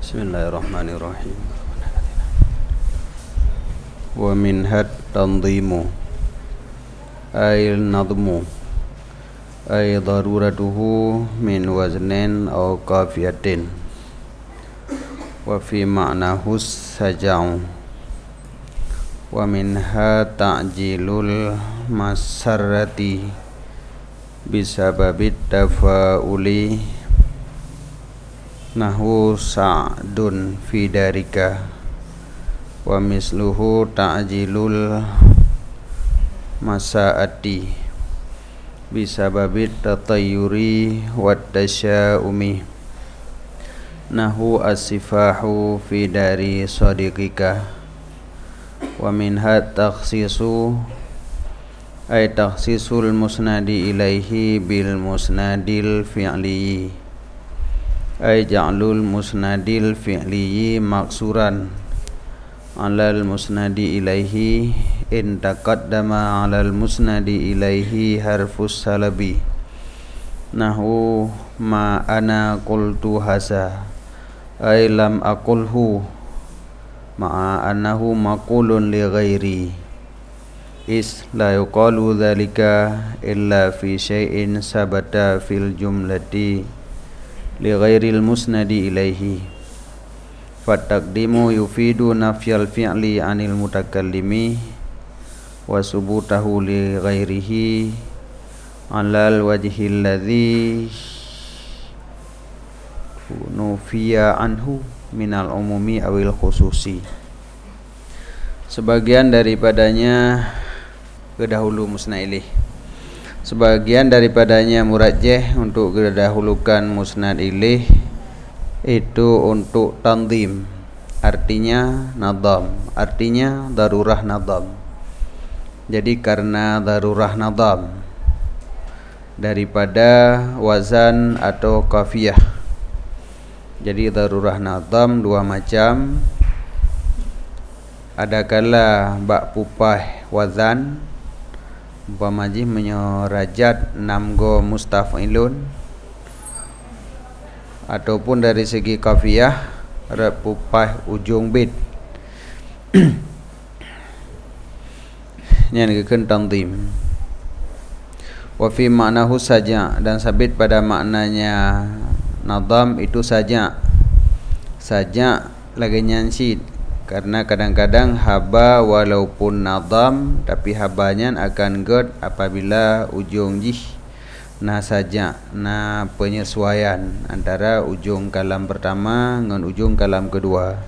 Bismillahirrahmanirrahim. Wa minhat tanzimu ay nadmu ay daruratuhu min waznin aw qafiyatin wa fi ma'nahu saja'u wa minha ta'jilul masarrati bisababit tafa'uli nahu sa'dun fi darika wa misluhu ta'jilul masa'ati bisababit tatayyuri wat tasya'umi nahu as-sifahu fi dari sadiqika wa minha takhsisu ay takhsisul musnadi ilaihi bil musnadil fi'li ay ja'lul musnadil fi'li maksuran alal musnadi ilaihi in taqaddama alal musnadi ilaihi harfus salabi nahu ma ana qultu hasa ay lam aqulhu ma'a annahu maqulun li ghairi is la yuqalu dhalika illa fi syai'in sabata fil jumlati li ghairil musnadi ilaihi fataqdimu yufidu nafyal fi'li anil mutakallimi wa subutahu li ghairihi alal wajhi alladhi nufiya anhu minal umumi awil khususi. Sebagian daripadanya kedahulu musnad ilaih, sebagian daripadanya murajjah untuk kedahulukan musnad ilaih itu untuk tanzim, artinya nadam, artinya darurah nadam. Jadi karena darurah nadam daripada wazan atau qafiyah. Jadi darurah nadam dua macam. Ada kala bak pupah wazan umpamanya menyorajat 6 go mustaf'ilun, ataupun dari segi qafiyah repupah ujung bait yang dikeun tanzim. Wa fi ma'nahu saja, dan sabit pada maknanya nadam itu saja lagi nyansid, karena kadang-kadang haba walaupun nadam tapi habanya akan gad apabila ujung jih nah saja, nah penyesuaian antara ujung kalam pertama dengan ujung kalam kedua.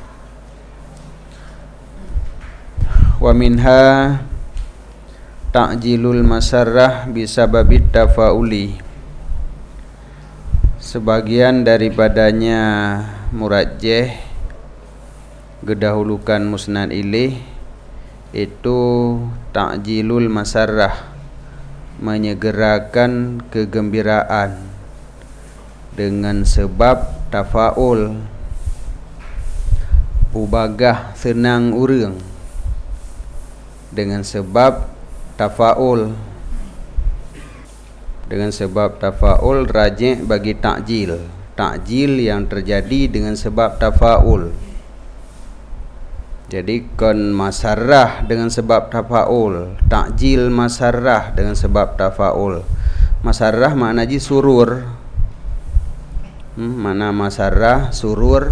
Wa minha ta'jilul masarrah bisababit tafa'uli. Sebagian daripadanya murajjah gedahulukan musnad ilaih itu ta'jilul masarrah, menyegerakan kegembiraan dengan sebab tafaul, pubagah senang urang dengan sebab tafaul, dengan sebab tafaul rajih bagi ta'jil yang terjadi dengan sebab tafaul. Jadi kon masarrah dengan sebab tafaul, ta'jil masarrah dengan sebab tafaul. Masarrah makna ji surur. Mana masarrah surur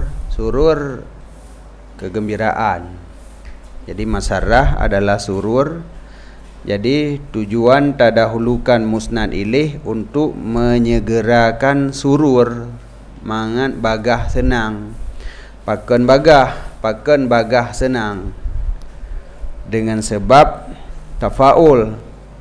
kegembiraan. Jadi masarrah adalah surur. Jadi tujuan tadahulukan musnad ilaih untuk menyegerakan surur, mangan bagah senang. Pakeun bagah senang dengan sebab tafaul.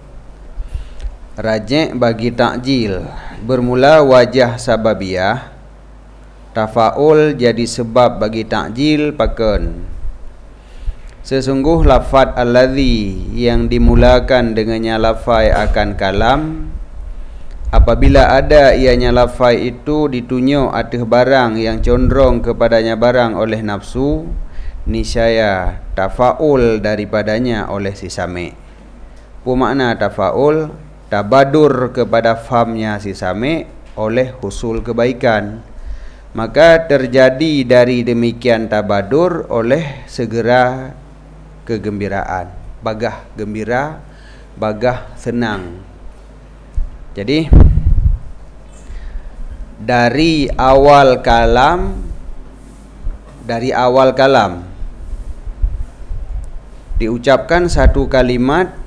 Rajih bagi ta'jil bermula wajah sababiyah, tafaul jadi sebab bagi ta'jil pakeun. Sesungguh lafaz alladhi yang dimulakan dengannya lafaz akan kalam, apabila ada ianya lafaz itu ditunjuk atas barang yang condong kepadanya barang oleh nafsu, niscaya tafaul daripadanya oleh si sami'. Makna tafaul tabadur kepada famnya si sami' oleh husul kebaikan. maka terjadi dari demikian tabadur oleh segera kegembiraan, bagah gembira, bagah senang. Jadi dari awal kalam diucapkan satu kalimat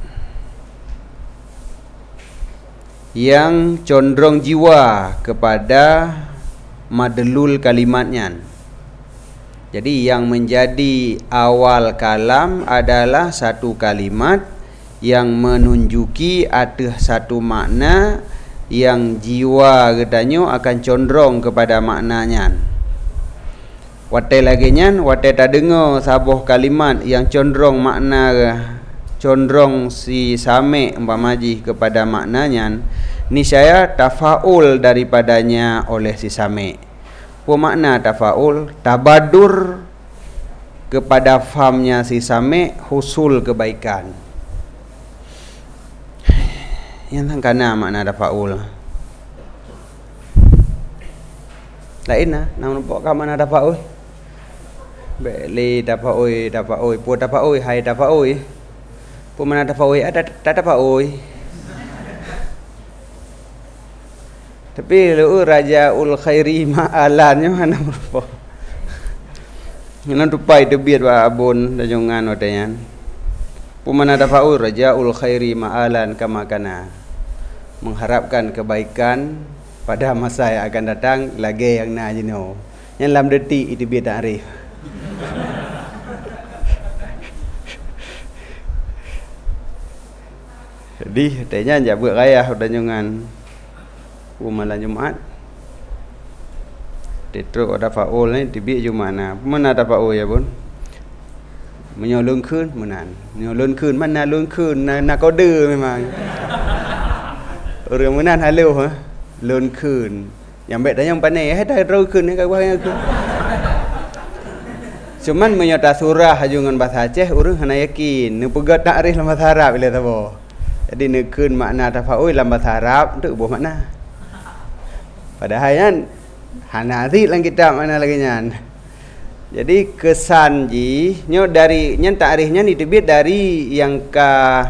yang condong jiwa kepada madlul kalimatnya. Jadi yang menjadi awal kalam adalah satu kalimat yang menunjuki ada satu makna yang jiwa katanya akan condong kepada maknanya. Watai lagi nyan, watai tak dengar sabuh kalimat yang condong makna, condong si same umpamaji kepada maknanya, niscaya tafaul daripadanya oleh si same. Apa makna tafaul? Tabadur kepada famnya si same, husul kebaikan. Yang tangkana makna tafaul. Lain lah, nak nampak kan makna tafaul? Beli tafaul, pu tafaul, hai tafaul. Pu mana tafaul? Ada tafaul. Tapi lu rajaul khairi ma'alannya mana berapa? Yang tupai tebiat wa abun dajongan odayan. Pu mana tafaul rajaul khairi ma'alan kama kana. Mengharapkan kebaikan pada masa yang akan datang lagi yang na jino. Yang lam detik itu biar tak arif. Jadi tanya aja buat raya dajongan. Malam Jumaat Tetro ada faul ni tibik Jumaat na. Mana ada faul ya pun. Menyolong kun menan. Menyolong kun mana lung kun nak kode memang. Orang menan halo ha. Lung kun. Yang baik tanya pandai dah ro kun ni kau yang kun. Cuman menyata surah jungan bahasa Aceh urang hana yakin. Nu pegat tak arif dalam bahasa Arab bila tabo. Jadi nekun makna tafaul dalam bahasa Arab untuk buah makna. Padahal kan hanazi lang kitab mana lagi nyan. Jadi kesan ji nyo dari nyan takrifnya ni tebit dari yang ka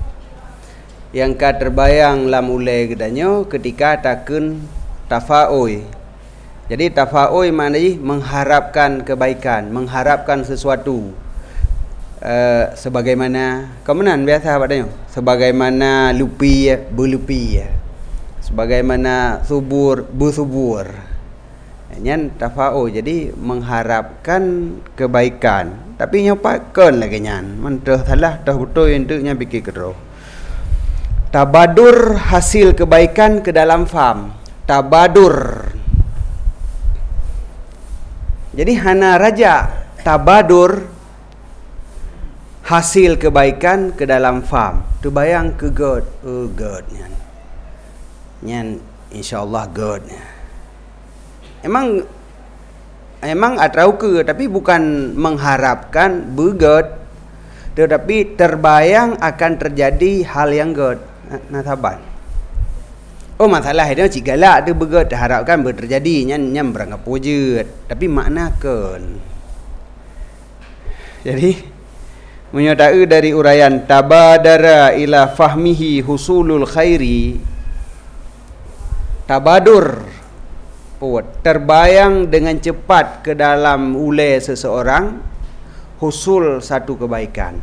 terbayang lam ulai gedanyo ketika takun tafaul. Jadi tafaul makna ji mengharapkan kebaikan, mengharapkan sesuatu. Sebagaimana kemenan biasa padanya, sebagaimana lupi berlupi. Sebagaimana subur bersubur. Nyan tafaul jadi mengharapkan kebaikan. Tapi nyopakan lagi nyan. Mentah salah dah betul yang tu nyan fikir kedro. Tabadur hasil kebaikan ke dalam faham. Tabadur. Jadi hana raja tabadur hasil kebaikan ke dalam faham. Tu bayang ke God. Oh God nyan. Nyan insyaallah God. Emang atrau ke tapi bukan mengharapkan begod, tetapi terbayang akan terjadi hal yang God. Nataban. Oh masalah dia cigalak tu begod harapkan berterjadi nyan beranggap wujud tapi maknakan. Jadi menyatakan dari uraian tabadara ila fahmihi husulul khairi. Tabadur terbayang dengan cepat ke dalam ulai seseorang husul satu kebaikan.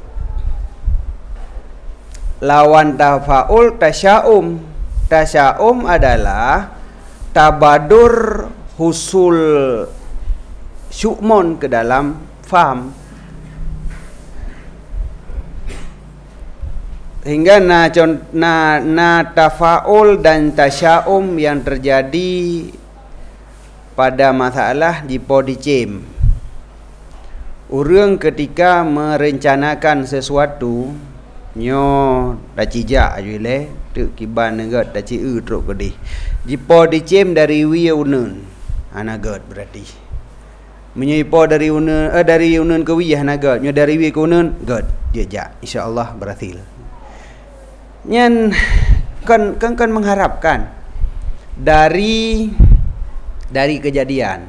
Lawan tafaul tasya'um. Tasya'um adalah tabadur husul syu'mon ke dalam faham. Hingga na tafaul dan tasya'um yang terjadi pada masalah jipo dicem. Urang ketika merencanakan sesuatu nyo dah cijak ajule tu kiban negat dah ciu truk kedih. Jipo dicem dari wiunun anagat berarti. Menyipo dari unun ke wiyah nagat, nyo dari wi ke unun god jejak insya-Allah berhasil. Nyan kan mengharapkan dari dari kejadian.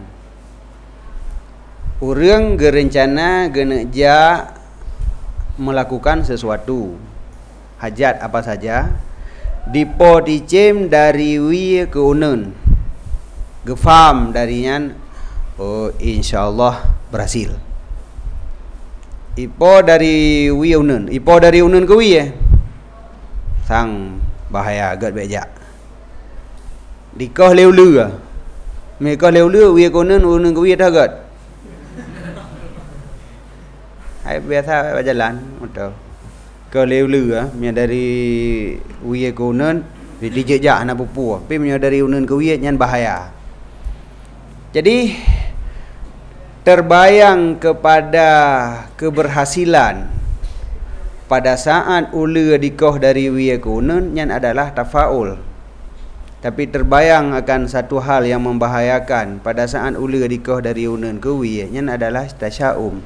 Urang gerencana geneja melakukan sesuatu, hajat apa saja, dipo dicem dari wi ke unen, gefam darinya, oh insyaallah berhasil. Ipo dari wi unen, ipo dari unen ke wi sang bahaya agak bejak. Dikoh leu-leu, mereka leu-leu wi ke unen ke wi dah agak. Hai biasa berjalan betul. Ke leu-leu nya dari wi ke unen dijejak anak pupu, tapi nya dari unen ke wi nyan bahaya. Jadi terbayang kepada keberhasilan pada saat ula dikoh dari wi ke unen nyan adalah tafaul. Tapi terbayang akan satu hal yang membahayakan pada saat ula dikoh dari unen ke wi nyan adalah tasyaum.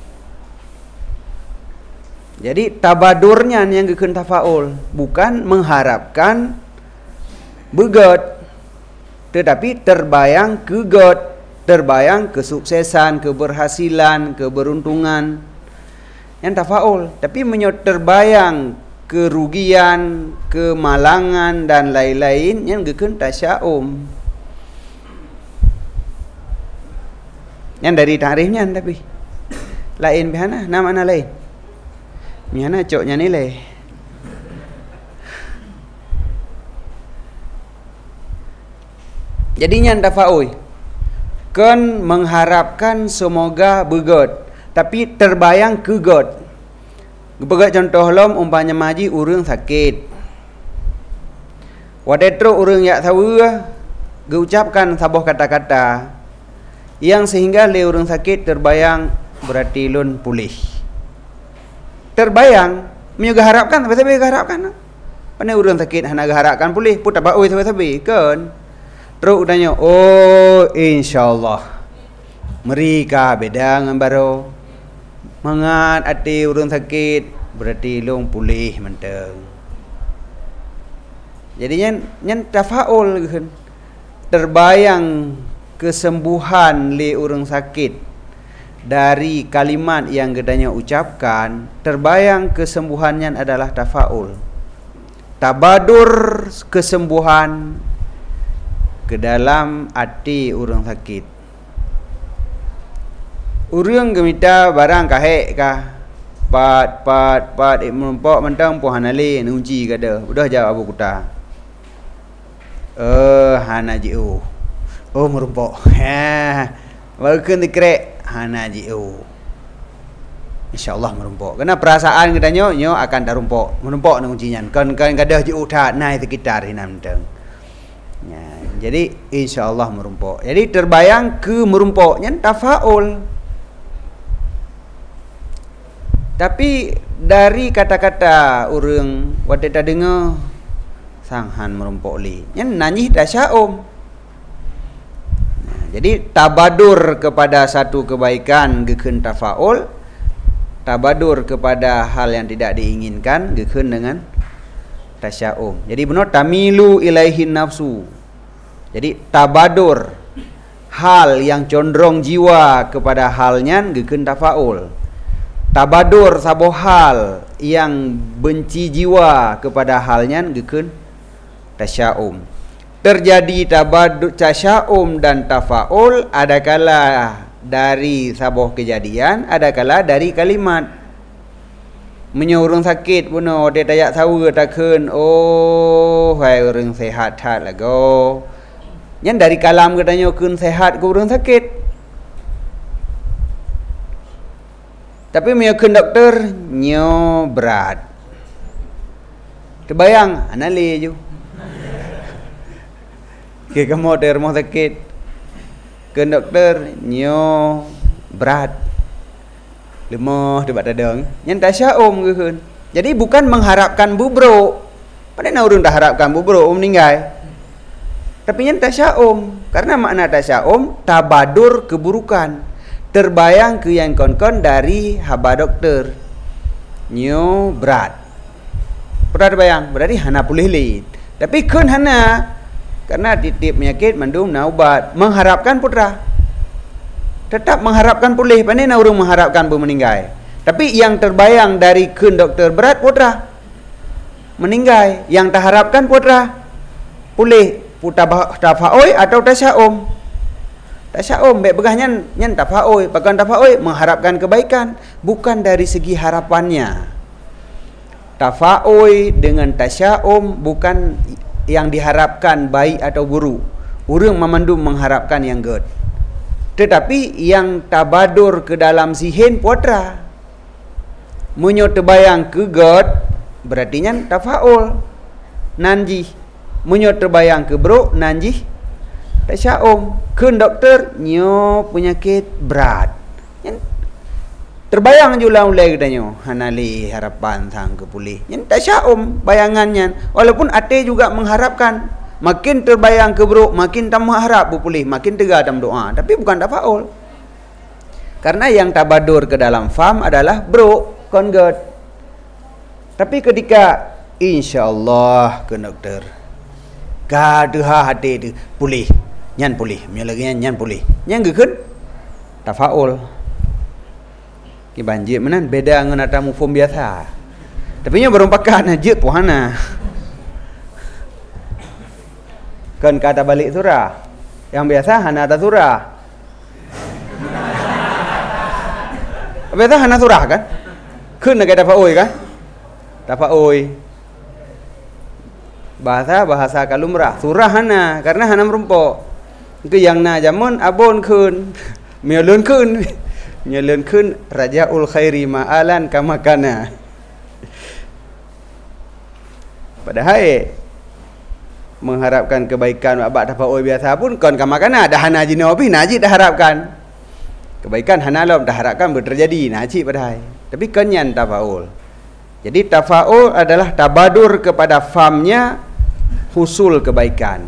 Jadi tabadurnya yang gekeun tafaul, bukan mengharapkan begot, tetapi terbayang kegot, terbayang kesuksesan, keberhasilan, keberuntungan yang tafaul. Tapi terbayang kerugian, kemalangan dan lain-lain yang gekeun tasyaum. Yang dari takrifnya tapi lain bihana, nama ana lain. Miana coknya nilai. Jadinya tafaul kan mengharapkan semoga begot, tapi terbayang kegot. Begot contoh lom umpanya maji urang sakit. Wadetro urang yak tahu geucapkan sabuh kata-kata yang sehingga le urang sakit terbayang berarti lun pulih. Terbayang menyoga harapkan tapi harapkan. Pane urang sakit hana harapkan pulih put apa oi tapi kan. Terus udahnya oh insyaallah. Mereka beda dengan baru. Mangat ati urang sakit berarti long pulih menteng. Jadi nyen tafaul kan. Terbayang kesembuhan li urang sakit dari kalimat yang gedanya ucapkan, terbayang kesembuhannya adalah tafaul. Tabadur kesembuhan ke dalam hati urang sakit. Urang gemita barang kahek kah pat menumpok mentang puhanale nunci kada. Udah jawab abu kuta. Hana jiu. Oh merumpok. Baru keun dikrek hana jiu. Insyaallah merumpok. Karena perasaan katanya nyo akan darumpok. Menumpok nang uncian. Kan kada jiu tha nai sekitar hinam teng. Ya, jadi insyaallah merumpok. Jadi terbayang ke merumpok nyen tafaul. Tapi dari kata-kata urang wate ta dengar sanghan merumpok li. Nyen nanyih tasyaum. Jadi tabadur kepada satu kebaikan gekeun tafaul, tabadur kepada hal yang tidak diinginkan gekeun dengan tasyaum. Jadi benar tamilu ilaihin nafsu. Jadi tabadur hal yang condong jiwa kepada halnya gekeun tafaul. Tabadur sabuh hal yang benci jiwa kepada halnya gekeun tasyaum. Terjadi tabadur, tasyaum dan tafaul adakala dari sabuh kejadian, adakala dari kalimat. Menyurung sakit pun dia tayak sawa takun oh hai orang sehat hat lago. Yang dari kalam katanya kun sehat ku orang sakit. Tapi menyok doktor nyo berat. Terbayang anale je. Ke kamu dari rumah sakit ke doktor nyo berat lemah debat dadang yang tasyaum ke. Jadi bukan mengharapkan bubruk. Padahal orang dah harapkan bubruk meninggal. Tapi yang tasyaum, karena makna tasyaum tabadur keburukan. Terbayang ke yang kon-kon dari haba doktor nyo berat. Pernah terbayang berarti hana pulih lid. Tapi kun hana Karena titip penyakit mandum naubat, mengharapkan putra. Tetap mengharapkan pulih, pandai orang mengharapkan pun meninggal. Tapi yang terbayang dari keun doktor berat putra meninggal, yang terharapkan putra pulih, putra tafaoi atau tasyaum. Tasyaum baik begahnya nyan tafaoi, bahkan tafaoi mengharapkan kebaikan, bukan dari segi harapannya. Tafaoi dengan tasyaum bukan yang diharapkan baik atau buruk. Orang memandum mengharapkan yang good. Tetapi yang tabadur ke dalam sihin putra munyo terbayang ke good, berarti nyan tafaul nanji. Munyo terbayang ke bro nanji tasyaum. Keun doktor nyo penyakit berat, nyan terbayang jula ulai katanya hanali harapan sang kepulih. Nyan tasyaum bayangannya, walaupun ate juga mengharapkan. Makin terbayang ke bro, makin tak mengharap pulih, makin tegar dalam doa. Tapi bukan tafaul. Karena yang tabadur ke dalam faham adalah bro, convert. Tapi ketika insya-Allah ke doktor, gaduh hati tu pulih, nyan pulih, lagi nyan pulih. Nyan gekeun tafaul. Ki banjir menan beda dengan tamu form biasa. Tapi nya berompakan aja puhana. Kan kata balik surah. Yang biasa hana atas surah. Biasa hana surah kan? Keun nak tafaoi kan? Tafaoi. Bahasa kalumrah. Surah hana karena hana merumpo. Itu yang na jamun abon keun. Mialeun keun. Mialeun keun rajaul khairi ma'alan kama kana. Padahal mengharapkan kebaikan abad tafaoi biasa pun kon kamakana dah hana jinobi naji dah harapkan kebaikan hana lom dah harapkan berterjadi naji padahal, tapi kenyan tafaul. Jadi tafaul adalah tabadur kepada famnya husul kebaikan.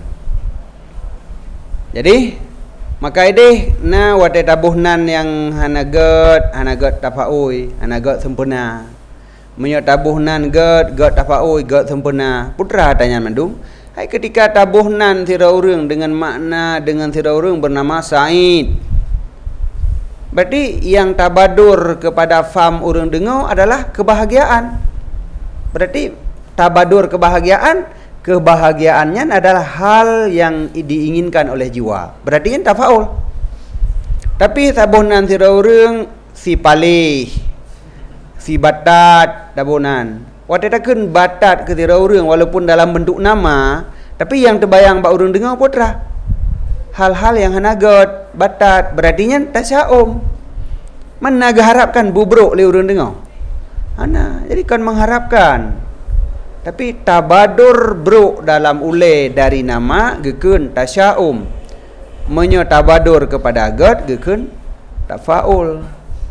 Jadi maka ideh na wate tabuhnan yang hana god tafaoi, hana god sempurna. Menyo tabuhnan god tafaoi, god sempurna. Putra tanya mandum. Hai ketika tabuhnan sira urang dengan makna dengan sira urang bernama Said. Berarti yang tabadur kepada fam urang dengar adalah kebahagiaan. Berarti tabadur kebahagiaannya adalah hal yang diinginkan oleh jiwa. Berarti yang tafaul. Tapi tabuhnan sira urang si palih, si batat tabuhnan. Watetakeun batat ke sira urang walaupun dalam bentuk nama, tapi yang terbayang bak urang dengar putra. Hal-hal yang hanagot batat berarti nya tasyaum. Mana harapkan bubruk le urang dengar. Ana, jadi kan mengharapkan. Tapi tabadur bro dalam ule dari nama gekeun tasyaum. Menyo tabadur kepada god gekeun tafaul.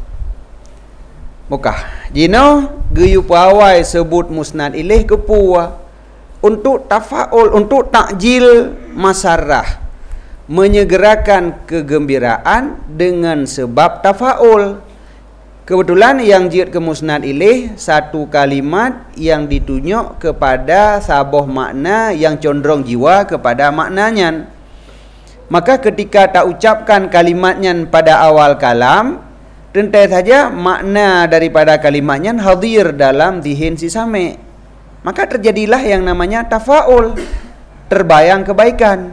Mukah jino geyu pawai sebut musnad ilaih kepua untuk tafaul, untuk takjil masarah, menyegerakan kegembiraan dengan sebab tafaul. Kebetulan yang jid ke musnad ilaih satu kalimat yang ditunjuk kepada sabuh makna yang condong jiwa kepada maknanya. Maka ketika tak ucapkan kalimatnya pada awal kalam, tentu saja makna daripada kalimatnya hadir dalam zihin si sami. Maka terjadilah yang namanya tafaul, terbayang kebaikan.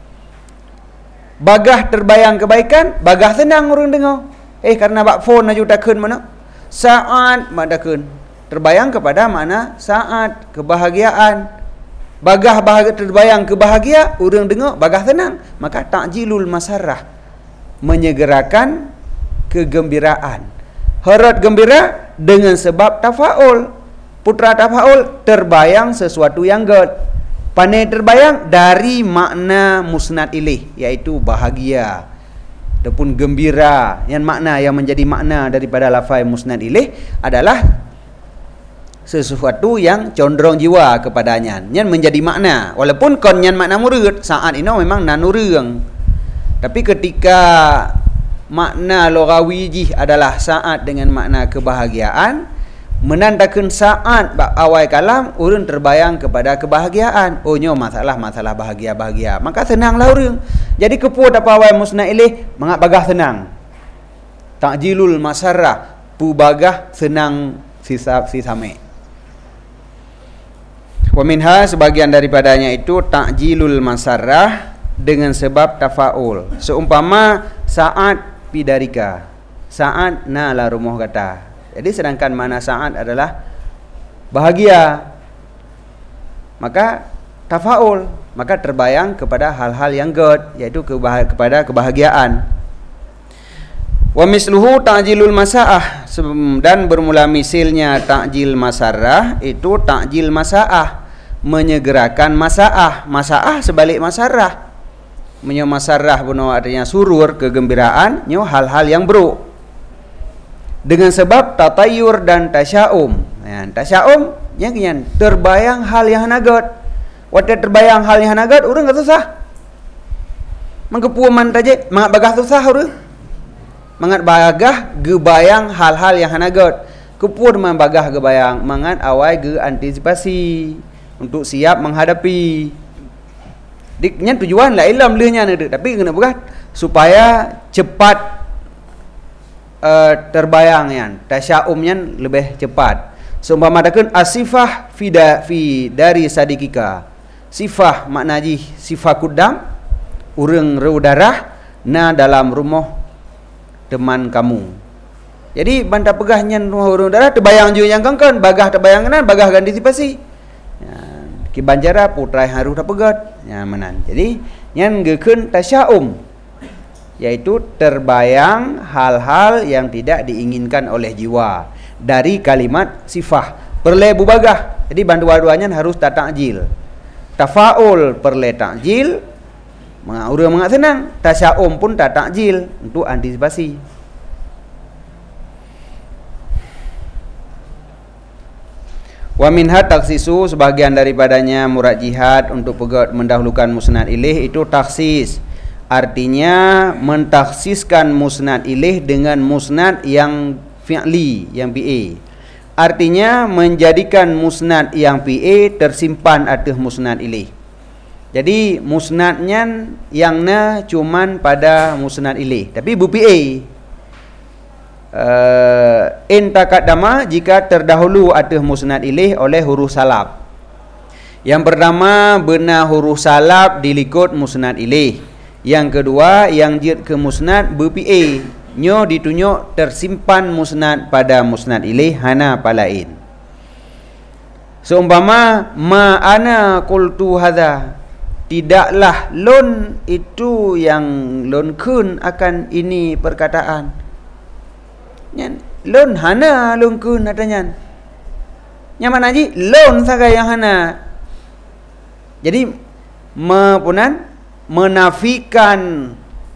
Bagah terbayang kebaikan, bagah senang orang dengar. Karena bak phone aju takun mana? Saat madakun. Terbayang kepada mana? Saat, kebahagiaan. Bagah bahagia terbayang kebahagia, orang dengar bagah senang. Maka takjilul masarah, menyegerakan kegembiraan. Harap gembira dengan sebab tafaul. Putra tafaul terbayang sesuatu yang good. Pandai terbayang dari makna musnad ilaih, yaitu bahagia ataupun gembira. Yang makna yang menjadi makna daripada lafaz musnad ilaih adalah sesuatu yang condong jiwa kepadanya. Yang menjadi makna. Walaupun konyan makna murid, saat ini memang nanurung. Tapi ketika makna lughawi adalah saat dengan makna kebahagiaan, menandakan saat awal kalam urang terbayang kepada kebahagiaan. Oh nyo masalah bahagia, maka senanglah urang. Jadi kepuat apa awal musnad ilih mangat bagah senang. Ta'jilul masarrah, pu bagah senang si same. Wa minha, sebagian daripadanya itu ta'jilul masarrah dengan sebab tafaul. Seumpama saat pidarika, saat na la rumah kata. Jadi sedangkan mana saat adalah bahagia, maka tafaul, maka terbayang kepada hal-hal yang good, yaitu kepada kebahagiaan. Wa misluhu ta'jilul masaah, dan bermula misilnya ta'jil masarrah itu ta'jil masaah, menyegerakan masaah. Masaah sebalik masarrah. Menyo masarrah buno artinya surur, kegembiraan, nyo hal-hal yang buruk. Dengan sebab tatayur dan tasya'um. Tasya'um yang terbayang hal yang nagot. Waktu terbayang hal yang nagot, urang enggak susah. Mangkepuaman taje, mangat bagah susah urang. Mangat bagah gebayang hal-hal yang nagot. Kepuan man bagah gebayang, mangat awai ge antisipasi untuk siap menghadapi. Diknya tujuan lah ilam lehnya ada, tapi kena berat supaya cepat terbayang yan, tasya'umnya lebih cepat. Seumpama dakeun asifah fi dari sadikika. Sifah makna ji sifah kudam, urang reudarah na dalam rumah teman kamu. Jadi banta pegahnya rumah urang darah terbayang ju yang kangkan, bagah terbayang kanan, bagah antisipasi. Ki banjara putrai haru dah pegat. Ya menan. Jadi nyan gekeun tasya'um, yaitu terbayang hal-hal yang tidak diinginkan oleh jiwa dari kalimat sifah. Perle bubagah. Jadi dua-duanya harus ta'jil. Tafaul perle ta'jil, urang mangat senang. Tasya'um pun ta'jil untuk antisipasi. Wa minha taksisu, sebagian daripadanya murad jihad untuk pegat mendahulukan musnad ilih itu taksis. Artinya mentaksiskan musnad ilih dengan musnad yang fi'li, yang PA. Artinya menjadikan musnad yang PA tersimpan atas musnad ilih. Jadi musnadnya yang na cuman pada musnad ilih, tapi bu PA. In taqaddama, jika terdahulu atas musnad ilih oleh huruf salab. Yang pertama benar huruf salab dilikut musnad ilih. Yang kedua yang jid ke musnad BPA, nyo ditunjuk tersimpan musnad pada musnad ilih hana palain. Seumpama ma ana qultu hadza, tidaklah lon itu yang lon kun akan ini perkataan. Nyan lon hana lon kun adanya. Nyaman aji lon sagai yang hana. Jadi mepunan menafikan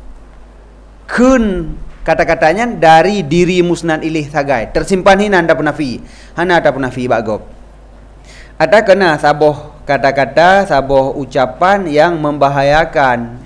kun kata-katanya dari diri musnad ilih sagai, tersimpan hina anda penafi, hana ada penafi bagob. Ada kena saboh kata-kata, saboh ucapan yang membahayakan,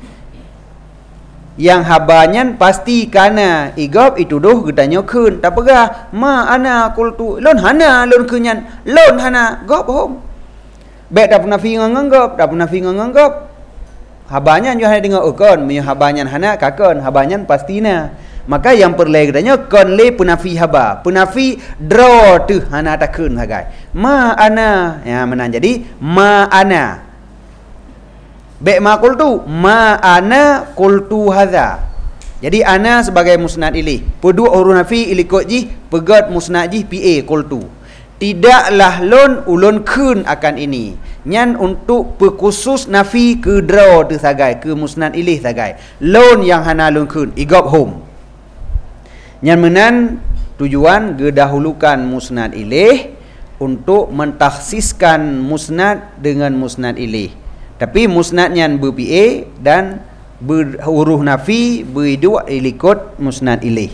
yang habanya pasti kana igob itu doh gedanya kun tak pegah ma ana qultu lon hana lon kunyan lon hana gob hom be tak penafi nganggap, tak penafi nganggap. Habanya nyo hanya dengar kon, mi habanya hana kakon, habanya pastina. Maka yang perleganya kon le punafi haba. Punafi draw tu hana takun hagai. Ma ana, ya menan jadi ma ana. Be ma qultu, ma ana qultu hadza. Jadi ana sebagai musnad ilih. Pedu huruf nafi ilikot ji, pegat musnad ji pa qultu. Tidaklah lon ulun kun akan ini. Nyan untuk perkhusus nafi ke draw tu sagai, ke musnad ilih sagai. Lon yang hana lon kun igob home. Nyan menan tujuan gedahulukan musnad ilih untuk mentaksiskan musnad dengan musnad ilih. Tapi musnad nyan ber-PA dan huruf nafi berdua ilikut musnad ilih.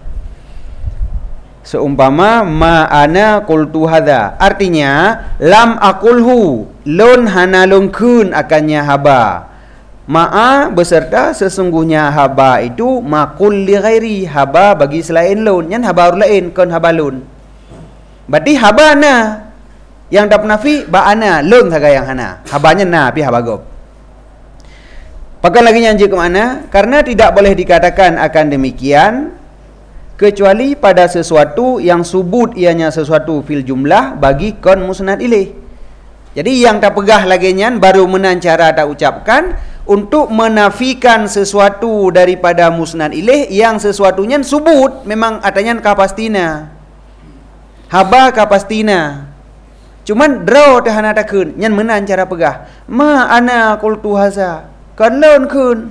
Seumpama ma ana qultu hadza, artinya lam aqulhu, lon hana lon kun akannya haba. Ma'a beserta sesungguhnya haba itu maqul li ghairi, haba bagi selain lon, nyan haba lain kon haba lon. Berarti habana yang dapat nafi ba'ana lun saga yang hana. Habanya na pi habagob. Pakai lagi nyanji ke mana? Karena tidak boleh dikatakan akan demikian kecuali pada sesuatu yang subut ianya sesuatu fil jumlah bagi kon musnad ilaih. Jadi yang tak pegah lagi nyan baru menan cara tak ucapkan untuk menafikan sesuatu daripada musnad ilaih yang sesuatunya subut memang atanya kapastina. Haba kapastina. Cuman draw tahana takun nyan menan cara pegah. Ma ana qultu haza. Kon lon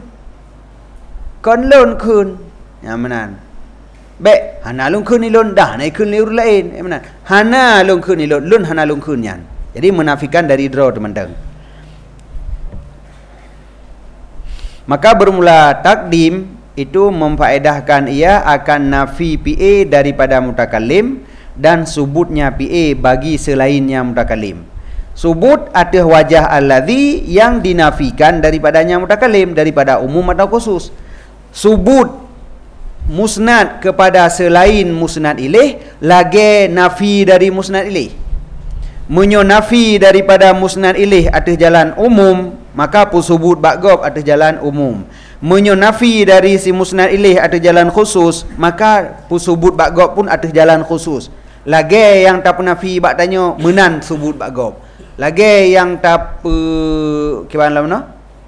kun. Ya menan. Baik, hana lon kun ni lon dah naik kun liur lain. Menan. Hana lon kun ni lon hana lon kun nyan. Jadi menafikan dari draw teman-teman. Maka bermula takdim itu memfaedahkan ia akan nafi PA daripada mutakalim dan subutnya PA bagi selainnya mutakalim. Subut ada wajah alladhi yang dinafikan daripadanya mutakalim, daripada umum atau khusus. Subut musnad kepada selain musnad ilaih lagi nafi dari musnad ilaih. Menyo nafi daripada musnad ilaih atas jalan umum, maka pusubut bagob atas jalan umum. Menyo nafi dari si musnad ilaih atas jalan khusus, maka pusubut bagob pun atas jalan khusus. Lagi yang tak nafi bak tanya menan subut bagob. Lagi yang tak kiban mana?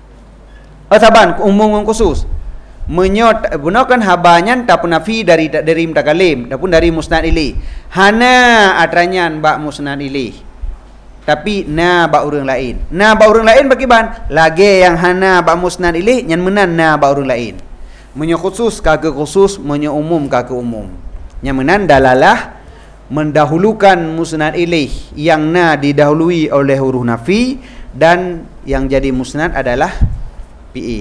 Saban umum khusus. Menyot gunakan habanyan tak nafi dari mutakalim ataupun dari musnad ilaih. Hana atranyan bak musnad ilaih. Tapi na bak urang lain. Na bak urang lain bagi ban. Lagi yang hana bak musnad ilaih nyan menan na bak urang lain. Menyo khusus ka ke khusus, menyo umum ka ke umum. Nyan menan dalalah mendahulukan musnad ilaih yang na didahului oleh huruf nafi dan yang jadi musnad adalah PA.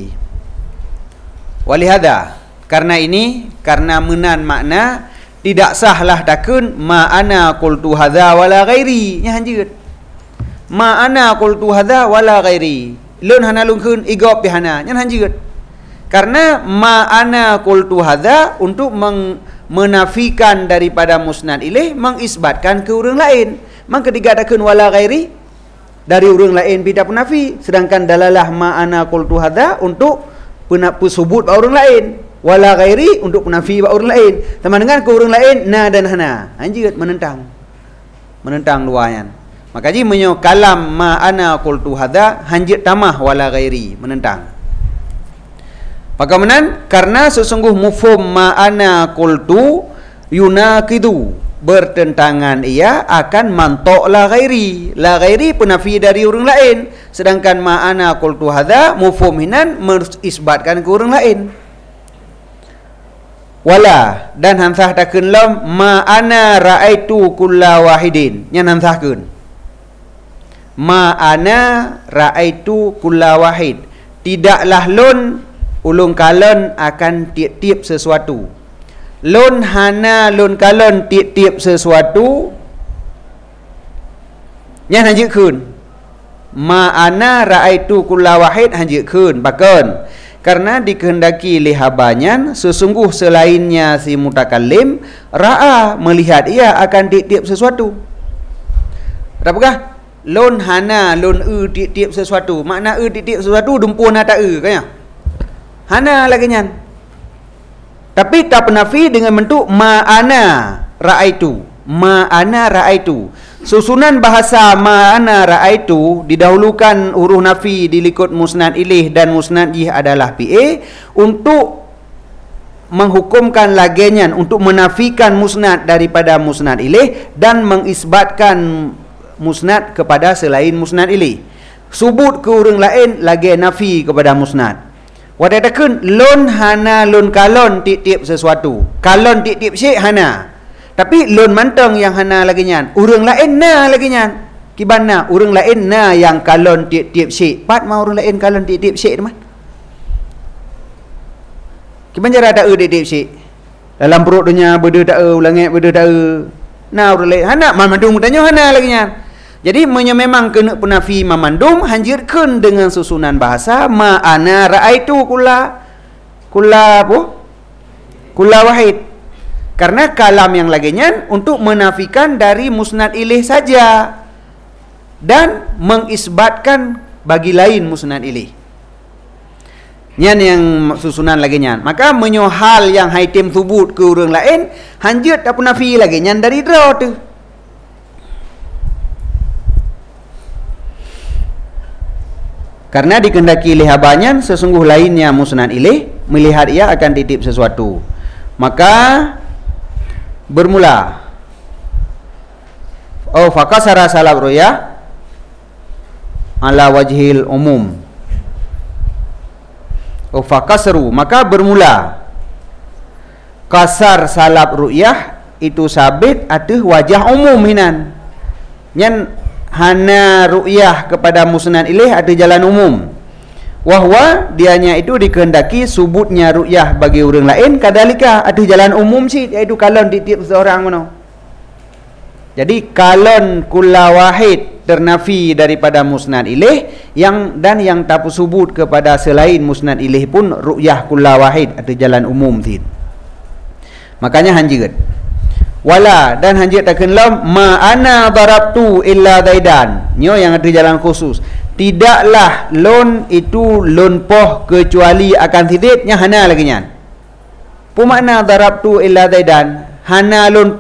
Walihada, karena ini, karena menan makna tidak sahlah takun ma ana qultu hadza wala ghairi. Nya hanjeut. Ma ana qultu hadza wala ghairi. Lun hana lun kun igop bihana. Nya hanjeut. Karena ma ana qultu hadza untuk menafikan daripada musnad ilaih, mengisbatkan ke orang lain. Mang ketiga takun wala ghairi dari orang lain bidah penafi, sedangkan dalalah ma ana qultu hadza untuk pusubut bak orang lain, wala ghairi untuk penafi bak orang lain. Sama dengan ke orang lain na dan hana. Anjir menentang luayan. Makanya menyo kalam ma ana qultu hadza hanjir tamah wala ghairi, menentang. Bagaimana? Karena sesungguh mufhum ma'ana qultu yunaqidu, bertentangan ia akan mantok la ghairi. La ghairi penafi dari orang lain, sedangkan ma'ana qultu hadza mufhum hinan mengisbatkan ke orang lain. Wala dan hansah takun lam ma'ana ra'aitu kulla wahidin. Nya hansahkeun. Ma'ana ra'aitu kulla wahid. Tidaklah lun ulun kalon akan tiap-tiap sesuatu. Lun hana lun kalon tiap-tiap sesuatu. Nya hanjeutkeun. Ma ana raaitu kulla wahid hanjeutkeun bakon. Karena dikehendaki lihabanyan sesungguh selainnya si mutakallim ra'a melihat ia akan tiap-tiap sesuatu. Apakah? Lun hana lun tiap-tiap sesuatu. Makna tiap-tiap sesuatu dumpun ata kaya. Hana lagi nyan. Tapi tak penafi dengan bentuk ma'ana ra'aitu. Ma'ana ra'aitu. Susunan bahasa ma'ana ra'aitu didahulukan huruf nafi dilikut musnad ilaih dan musnad jih adalah PA untuk menghukumkan lagian, untuk menafikan musnad daripada musnad ilaih dan mengisbatkan musnad kepada selain musnad ilaih. Subut ke orang lain lagi nafi kepada musnad. Wadadakun lon hana lon kalon tiap-tiap sesuatu. Kalon tiap-tiap syek hana. Tapi lon mantang yang hana lagi nyan. Urang lain na lagi nyan. Kibana urang lain na yang kalon tiap-tiap syek. Pat mau urang lain kalon tiap-tiap syek teman. Kiban cara tak tiap-tiap syek. Dalam perut dunia beda tak ulangit beda tak. Na urang lain hana mamandung tanya hana lagi nyan. Jadi memang kena penafi mamandum hanjirkan dengan susunan bahasa ma'ana ra'aitu kulla apa? Kulla wahid. Karena kalam yang laginya untuk menafikan dari musnad ilaih saja dan mengisbatkan bagi lain musnad ilaih. Nyan yang susunan laginya. Maka menyohal yang haitim thubut ke orang lain, hanjut tak pun nafi lagi nyan dari draw tu. Karena dikehendaki oleh habanya sesungguh lainnya musnad ilaih melihat ia akan titip sesuatu. Maka bermula fakasara salab ru'yah ala wajhil umum. Fakasru, maka bermula kasar salab ru'yah itu sabit atas wajah umum hinan. Nyan hana ru'yah kepada musnad ilaih ada jalan umum. Wahwa dianya itu dikehendaki subutnya ru'yah bagi orang lain kadalika ada jalan umum sih, iaitu kalon tiap seorang mana. Jadi kalon kulla wahid ternafi daripada musnad ilaih yang tak subut kepada selain musnad ilaih pun ru'yah kulla wahid ada jalan umum sih. Makanya hanjir wala dan hanjir takkan lam ma ana darabtu illa zaidan. Nyo yang ada jalan khusus. Tidaklah lon itu lon poh kecuali akan tiditnya hana lagi nyan. Pumakna darabtu illa zaidan. Hana lon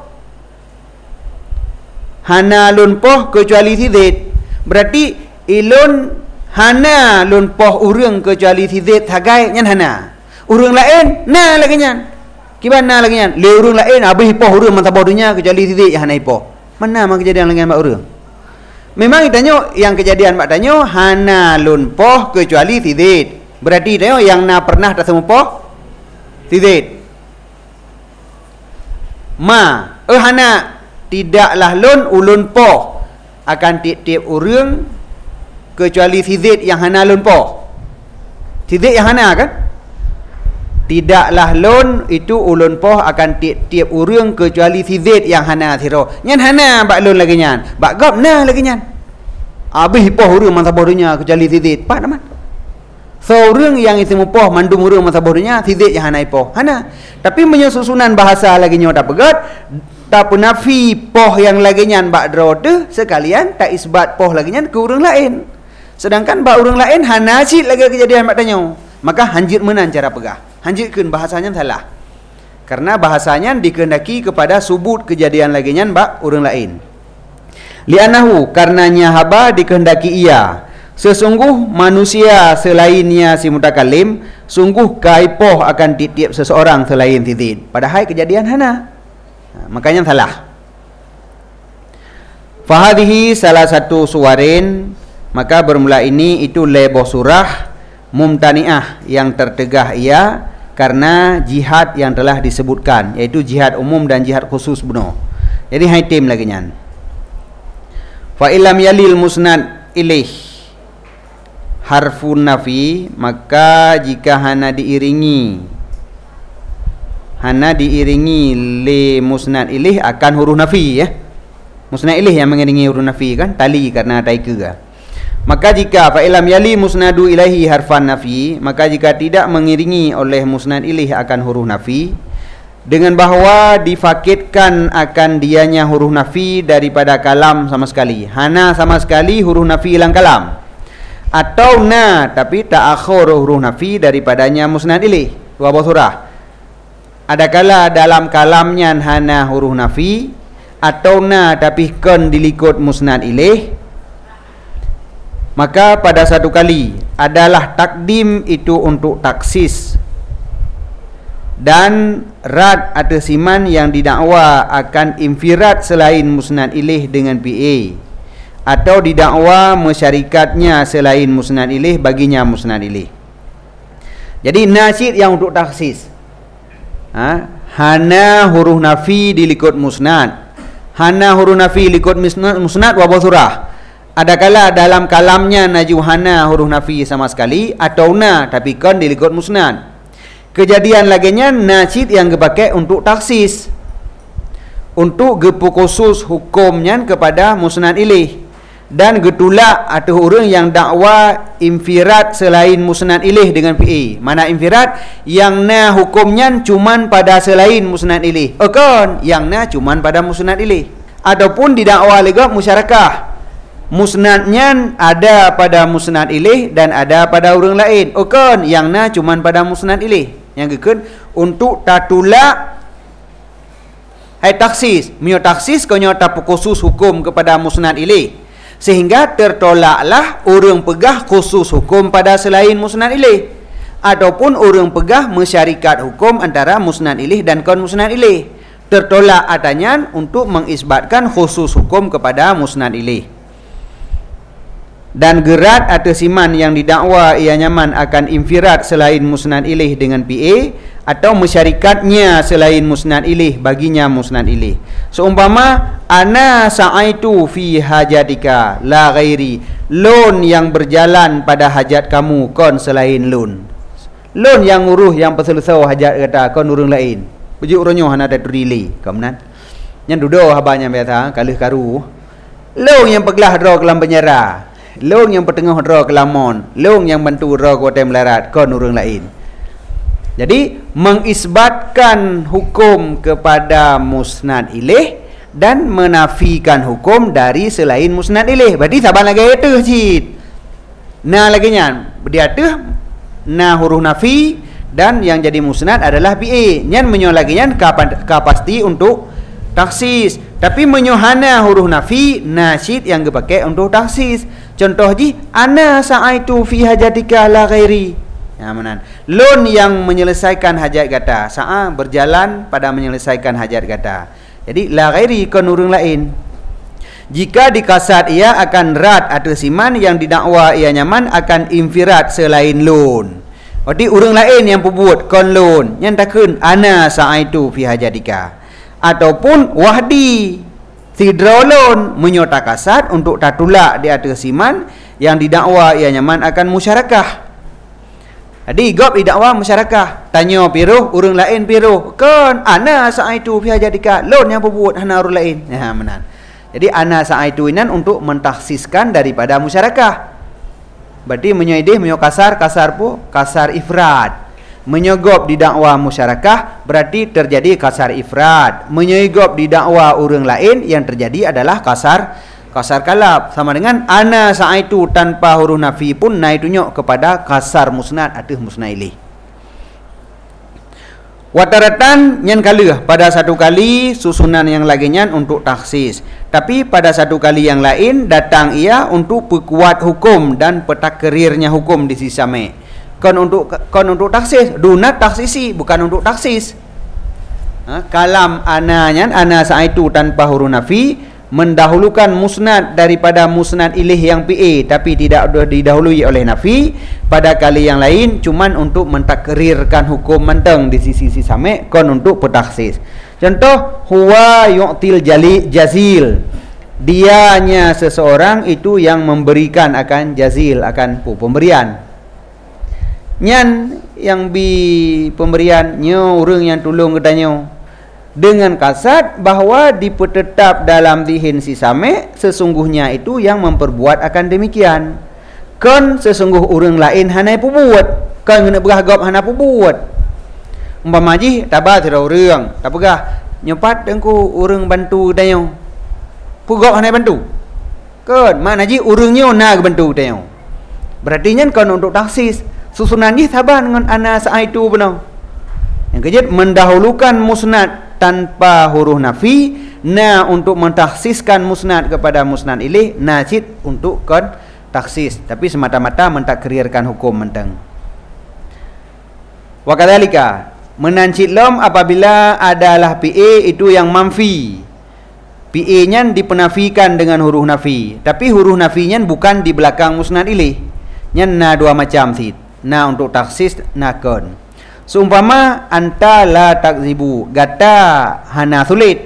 poh kecuali tidit. Berarti ilon hana lon poh urang kecuali tidit hagai nyan hana. Urang lain na lagi nyan. Kibana lagi nyan. Le urang lain abih poh urang mantabau dunia kecuali tidit yang hana ipoh. Mana mang kejadian lagi mak urang? Memang ditanya yang kejadian mak tanya hana lun poh kecuali tidit. Berarti tanya yang na pernah tak semua poh tidit. Hana tidaklah lun ulun poh akan tiap-tiap urang kecuali tidit yang hana lun poh. Tidit yang hana kan? Tidaklah lun itu ulun poh akan tiap-tiap urang kecuali tidit yang hana thiro. Nyan hana bak lun lagi nyan. Bak gap na lagi nyan. Habis poh urang masa bodohnya kecuali tidit. Pak naman. So urang yang itu poh mandum urang masa bodohnya tidit yang hana poh. Hana. Tapi menyusunan bahasa lagi nyo tak pegat. Tak penafi poh yang lagi nyan bak draw tu sekalian tak isbat poh lagi nyan ke urang lain. Sedangkan bak urang lain hana cit lagi kejadian mak tanya. Maka hanjit menan cara pegah. Hanjitkan bahasanya salah. Karena bahasanya dikehendaki kepada subut kejadian lagi nyan bak urang lain. Li'anahu karenanya haba dikehendaki ia sesungguh manusia selainnya si mutakalim sungguh kaipoh akan tiap seseorang selain tidit. Padahal kejadian hana. Makanya salah. Fahadihi salah satu suwarin, maka bermula ini itu leboh surah mumtani'ah yang tertegah ia karena jihad yang telah disebutkan, yaitu jihad umum dan jihad khusus benar. Jadi haitim lagi nyan. Fa illam yalil musnad ilaih harfun nafi, maka jika hana diiringi li musnad ilaih akan huruf nafi ya. Musnad ilaih yang mengiringi huruf nafi kan, tali karena taika. Maka jika fa illam yali musnadu ilaihi harfan nafi, maka jika tidak mengiringi oleh musnad ilaih akan huruf nafi dengan bahawa difakitkan akan dianya huruf nafi daripada kalam sama sekali. Hana sama sekali huruf nafi hilang kalam. Atau na tapi ta'akhur huruf nafi daripadanya musnad ilaih. Dua surah. Adakala dalam kalamnya hana huruf nafi atau na tapi kan dilikut musnad ilaih, maka pada satu kali adalah takdim itu untuk taksis dan rad atau siman yang didakwa akan infirad selain musnad ilaih dengan PA, atau didakwa masyarikatnya selain musnad ilaih baginya musnad ilaih. Jadi nasid yang untuk taksis. Hana huruf nafi dilikut musnad. Hana huruf nafi likut musnad wa surah. Adakala dalam kalamnya najuhana huruf nafi sama sekali atau na tapi kan dilikut musnad. Kejadian laginya nasid yang dipakai untuk taksis, untuk gepu khusus hukumnya kepada musnad ilaih. dan getulak atau orang yang dakwa infirad selain musnad ilaih dengan PA. Mana infirad yang na hukumnya cuman pada selain musnad ilaih. Kan yang na cuman pada musnad ilaih. Ataupun didakwa lega musyarakah. Musnadnya ada pada musnad ilaih dan ada pada orang lain. Kan yang na cuman pada musnad ilaih. Yang gekun untuk tatulak hai taksis. Mio taksis konyo tapu khusus hukum kepada musnad ilaih. Sehingga tertolaklah orang pegah khusus hukum pada selain musnad ilaih, ataupun orang pegah mensyarikat hukum antara musnad ilaih dan kon musnad ilaih. Tertolak adanya untuk mengisbatkan khusus hukum kepada musnad ilaih. Dan gerat atau siman yang didakwa ia nyaman akan infirad selain musnad ilaih dengan PA, atau mensyarikatnya selain musnad ilaih baginya musnad ilaih. Seumpama ana sa'aitu fi hajatika la ghairi, lon yang berjalan pada hajat kamu kon selain lon. Lon yang nguruh yang perselusau hajat kata kon urang lain. Bejuk ronyo hana ada relay kemenan. Yang dudo habanya biasa kalih karu. Lon yang peglah dro kelam penjara. Lon yang petengah dro kelamon. Lon yang bantu dro ke hotel melarat kon urang lain. Jadi mengisbatkan hukum kepada musnad ilaih dan menafikan hukum dari selain musnad ilaih. Berarti saban lagi itu cit. Nah lagi nya dia tu na huruf nafi dan yang jadi musnad adalah PA. Nyan menyo lagi nya ka pasti untuk taksis. Tapi menyohana huruf nafi nasyid yang dipakai untuk taksis. Contoh ji ana sa'aitu fi hajatika la ghairi. Ya, menan. Lon yang menyelesaikan hajat gata, sa'a berjalan pada menyelesaikan hajat gata. Jadi la ghairi kon urang lain. Jika dikasat ia akan rad atau siman yang didakwa ia nyaman akan infirad selain lon. Jadi urang lain yang perbuat kon lon, yang takun ana sa'aitu fi hajatika. Ataupun wahdi sidrolon menyota kasat untuk tatulak di atas siman yang didakwa ia nyaman akan musyarakah. Jadi gop didakwa masyarakat tanya piruh urang lain piruh kan ana sa'aitu fi hajatika lon yang perbuat hana urang lain. Ya menan. Jadi ana sa'aitu inan untuk mentakhsiskan daripada masyarakat. Berarti menyoidih menyo kasar pu kasar ifrad. Menyogop didakwa masyarakat berarti terjadi kasar ifrad. Menyogop didakwa urang lain yang terjadi adalah kasar kalab. Sama dengan ana sa'aitu tanpa huruf nafi pun naik tunjuk kepada kasar musnad atau musnad ilaih. Wataratan nyan kala pada satu kali susunan yang laginya untuk taksis. Tapi pada satu kali yang lain datang ia untuk perkuat hukum dan petakrirnya hukum di sisi same. Kon untuk taksis, dunat taksisi bukan untuk taksis. Kalam ananya ana sa'aitu tanpa huruf nafi mendahulukan musnad daripada musnad ilaih yang PA tapi tidak didahului oleh nafi. Pada kali yang lain cuman untuk mentakrirkan hukum menteng di sisi same kon untuk petaksis. Contoh huwa yu'til jazil, dianya seseorang itu yang memberikan akan jazil akan pemberian. Nyan yang pemberian nyo orang yang tolong kedanyo dengan kasat bahawa dipertetap dalam dihin si same sesungguhnya itu yang memperbuat akan demikian. Kon sesungguh orang lain hana perbuat, kon kena beragap hana perbuat. Umpama ji tabah tira orang, tak pegah nyopat dengku orang bantu dayo. Pugak hana bantu. Kon mana ji orangnya nak bantu dayo. Berarti nyan kon untuk taksis susunan ni sabar dengan ana sa'aitu benar. Yang kejut mendahulukan musnad tanpa huruf nafi na untuk mentakhsiskan musnad kepada musnad ilaih, nasid untuk kon taksis tapi semata-mata mentakrirkan hukum menteng. Wa kadzalika menancid lam apabila adalah PA itu yang manfi. PA-nya dipenafikan dengan huruf nafi, tapi huruf nafinya bukan di belakang musnad ilaih. Nya na dua macam sid. Na untuk taksis na kon. Seumpama anta la takzibu, gata hana sulit.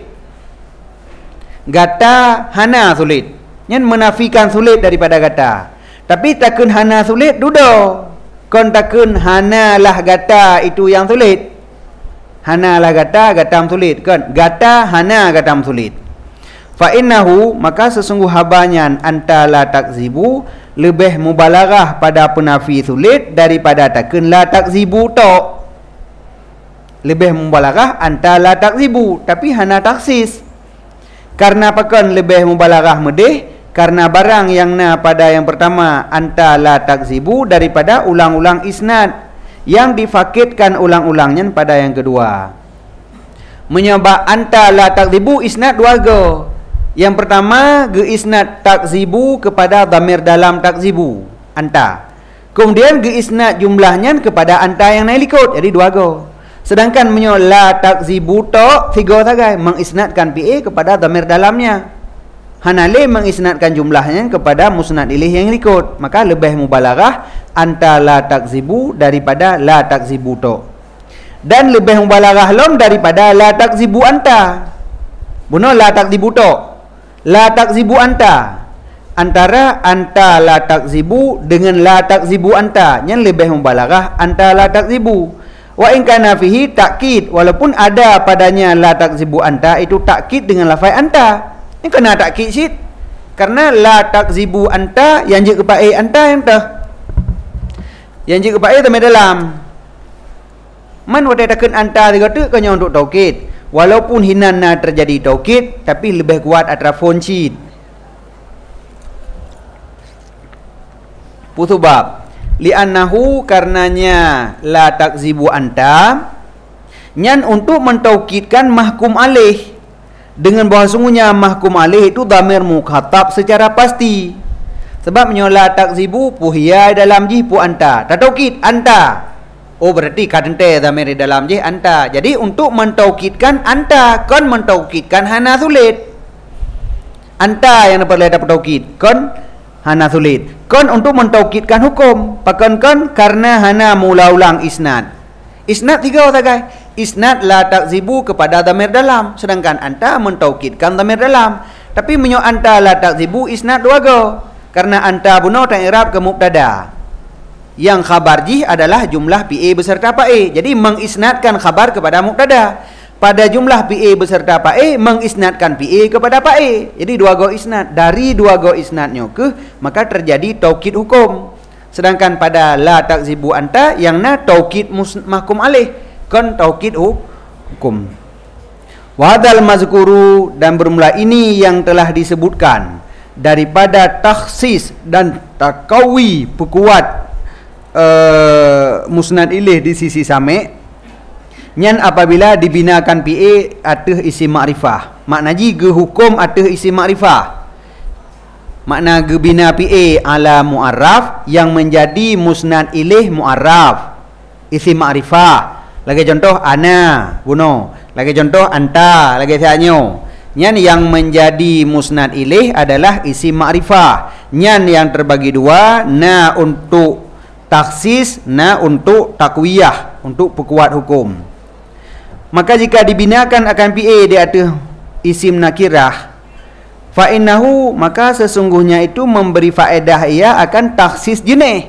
Gata hana sulit. Yang menafikan sulit daripada gata. Tapi takun hana sulit dudo. Kon takun hana lah gata itu yang sulit. Hana lah gata gatam sulit kan. Gata hana gatam sulit. fa innahu maka sesungguh habanya anta la takzibu lebih mubalaghah pada penafi sulit daripada takun la takzibu tok. Lebih mubalaghah anta la takzibu tapi hana taksis. Karena pakan lebih mubalaghah medih karena barang yang na pada yang pertama anta la takzibu daripada ulang-ulang isnad yang difakitkan ulang-ulangnya pada yang kedua. Menyebab anta la takzibu isnad dua go. Yang pertama ge isnad takzibu kepada dhamir dalam takzibu anta. Kemudian ge isnad jumlahnya kepada anta yang naik likut. Jadi dua go. Sedangkan menyo la takzibu tok tiga sagai mengisnadkan PA kepada dhamir dalamnya. Hanale mengisnadkan jumlahnya kepada musnad ilaih yang likut. Maka lebih mubalaghah anta la takzibu daripada la takzibu tok. Dan lebih mubalaghah lom daripada la takzibu anta. Buno la takzibu tok. La takzibu anta. Antara anta la takzibu dengan la takzibu anta yang lebih mubalaghah anta la takzibu. Wa in kana fihi takkid, walaupun ada padanya la takzibu anta itu takkid dengan lafaz anta. Ini kena takkid sit. Karena la takzibu anta yang je kepada anta yang tah. Yang je kepada tamai dalam. Man wadai takun anta tiga tu kanya untuk taukid. Walaupun hinana terjadi taukid tapi lebih kuat atrafon sit. Pusubab li'annahu karenanya la takzibu anta nyan untuk mentaukidkan mahkum alaih dengan bahawa sungguhnya mahkum alaih itu dhamir mukhatab secara pasti. Sebab menyola takzibu puhia dalam jih pu anta tataukid anta. Oh berarti kadente dhamir di dalam jih anta. Jadi untuk mentaukidkan anta kon mentaukidkan hana sulit. Anta yang perlu dapat taukid kon hana sulit. Kon untuk mentaukidkan hukum. Pakan kon karena hana mula ulang isnad. Isnad tiga sagai. Isnad la takzibu kepada dhamir dalam, sedangkan anta mentaukidkan dhamir dalam. Tapi menyo anta la takzibu isnad dua go. Karena anta buno ta i'rab ke mubtada. Yang khabar jih adalah jumlah PA beserta PA. Jadi mengisnadkan khabar kepada mubtada. Pada jumlah PA beserta PA mengisnadkan PA kepada PA. Jadi dua go isnad. Dari dua go isnadnya ke maka terjadi taukid hukum. Sedangkan pada la takzibu anta yang na taukid mahkum alaih. Kon taukid hukum. Wadal mazkuru dan bermula ini yang telah disebutkan daripada takhsis dan takawi pekuat musnad ilaih di sisi sami' nyan apabila dibinakan PA atau isim ma'rifah. Makna ji ge hukum atau isim ma'rifah. Makna ge bina PA ala mu'arraf yang menjadi musnad ilaih mu'arraf isim ma'rifah. Lagi contoh ana buno, lagi contoh anta, lagi saanyo. Nyan yang menjadi musnad ilaih adalah isim ma'rifah. Nyan yang terbagi dua, na untuk taksis, na untuk takwiyah, untuk perkuat hukum. Maka jika dibinakan akan PA di atas isim nakirah, fa innahu maka sesungguhnya itu memberi faedah ia akan taksis jenis.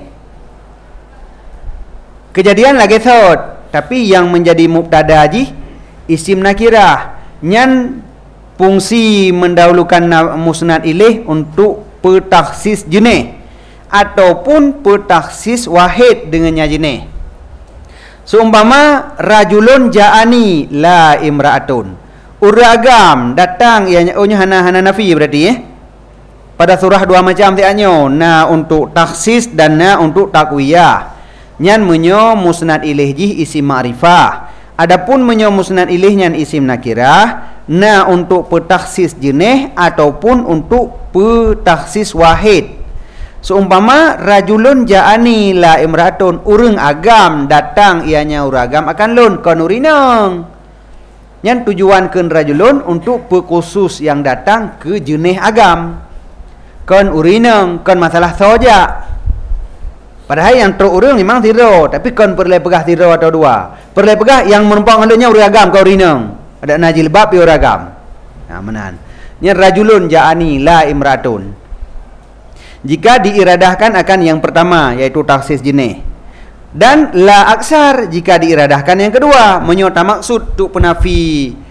Kejadian lagi thot. Tapi yang menjadi mubtada ji isim nakirah nyan fungsi mendahulukan musnad ilaih untuk petaksis jenis ataupun petaksis wahid dengannya jenis. Seumpama rajulun ja'ani la imra'atun. Uragam datang ianya hana nafi berarti pada surah dua macam tianyo na untuk taksis dan na untuk takwiyah. Nyan menyo musnad ilaih jih isim ma'rifah. Adapun menyo musnad ilaih nyan isim nakirah na untuk petaksis jenis ataupun untuk petaksis wahid. Seumpama rajulun ja'ani la imratun urang agam datang ianya uragam akan lun kon urinang. Nyan tujuan keun rajulun untuk pekhusus yang datang ke jenis agam. Kon urinang kon masalah soja. Padahal yang teruk urang memang tiro, tapi kon perlu pegah tiro atau dua. Perlu pegah yang menumpang andanya uragam kau rinang. Ada najil bab pi uragam. Nah, menan. Nya rajulun ja'ani la imratun. Jika diiradahkan akan yang pertama yaitu taksis jenis. Dan la aksar jika diiradahkan yang kedua, menyota maksud untuk penafi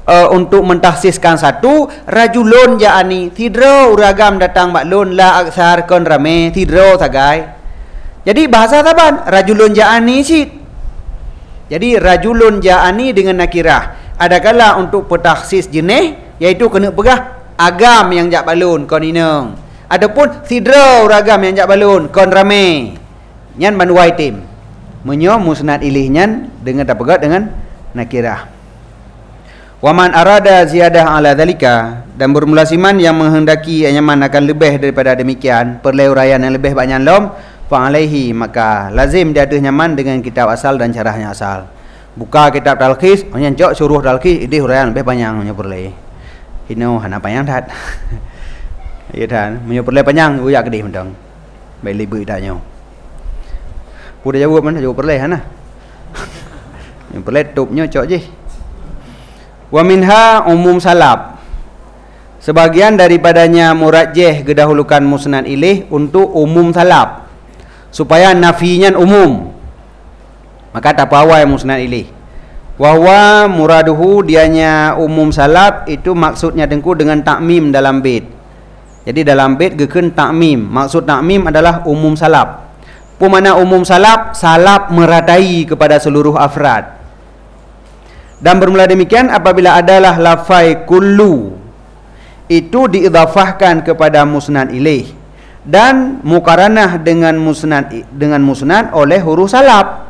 untuk mentahsiskan satu rajulun ja'ani tidro uragam datang maklun la aksar kon rame tidro sagai. Jadi bahasa taban rajulun ja'ani sit. Jadi rajulun ja'ani dengan nakirah. Adakala untuk petahsis jenis iaitu kena pegah agam yang jak balun kon ineng ataupun tidro uragam yang jak balun kon rame. Nyan manuai tim. Menyo musnad ilih nyan dengan tapegat dengan nakirah. Waman arada ziyadah ala dhalika, dan bermulasiman yang menghendaki anyaman akan lebih daripada demikian, perleuraian yang lebih banyak lom, fa'alaihi, maka lazim dia ada nyaman dengan kitab asal dan caranya asal. Buka kitab talqis, hanya jok suruh talqis, ini huraian lebih banyak hanya perlei. Hino hana panjang tat. Ya tan, hanya perlei panjang uyak gede mendang. Baik libu idaknya. Udah jawab mana jawab perlei hana. Yang perlei tupnya cok je. Wa minha umum salab. Sebagian daripadanya murajjih gedahulukan musnad ilih untuk umum salab supaya nafinya umum. Maka tak pawai musnad ilih. Wa huwa muraduhu dianya umum salab itu maksudnya dengku dengan takmim dalam bait. Jadi dalam bait gekeun takmim. Maksud takmim adalah umum salab. Pemana umum salab? Salab meratai kepada seluruh afrad. Dan bermula demikian apabila adalah lafai kullu itu diidhafahkan kepada musnad ilaih dan muqaranah dengan musnad oleh huruf salab.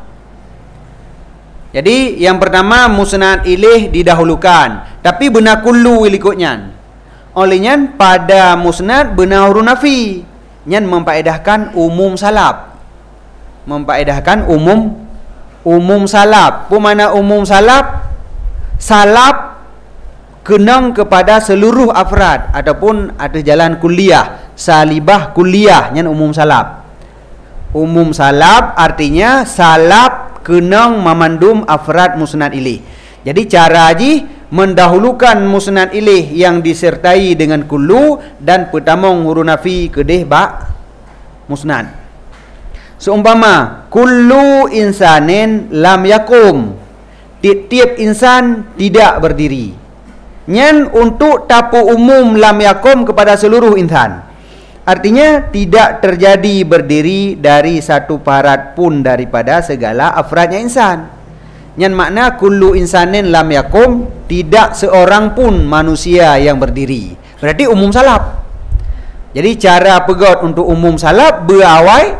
Jadi yang pertama musnad ilaih didahulukan, tapi benar kullu ilikutnya. Olehnya pada musnad benar huruf nafi, nyan mempaedahkan umum salab. Mempaedahkan umum salab. Pemana umum salab? Salab kenang kepada seluruh afrad ataupun ada jalan kuliah, salibah kuliah yang umum salab. Umum salab artinya salab kenang memandum afrad musnad ilih. Jadi cara haji mendahulukan musnad ilih yang disertai dengan kullu dan petamong huruf nafi kedeh ba musnad. Seumpama kullu insanin lam yakum, tiap-tiap insan tidak berdiri. Nyan untuk tapu umum lam yakum kepada seluruh insan. Artinya tidak terjadi berdiri dari satu parat pun daripada segala afradnya insan. Nyan makna kullu insanin lam yakum, tidak seorang pun manusia yang berdiri. Berarti umum salab. Jadi cara pegot untuk umum salab berawai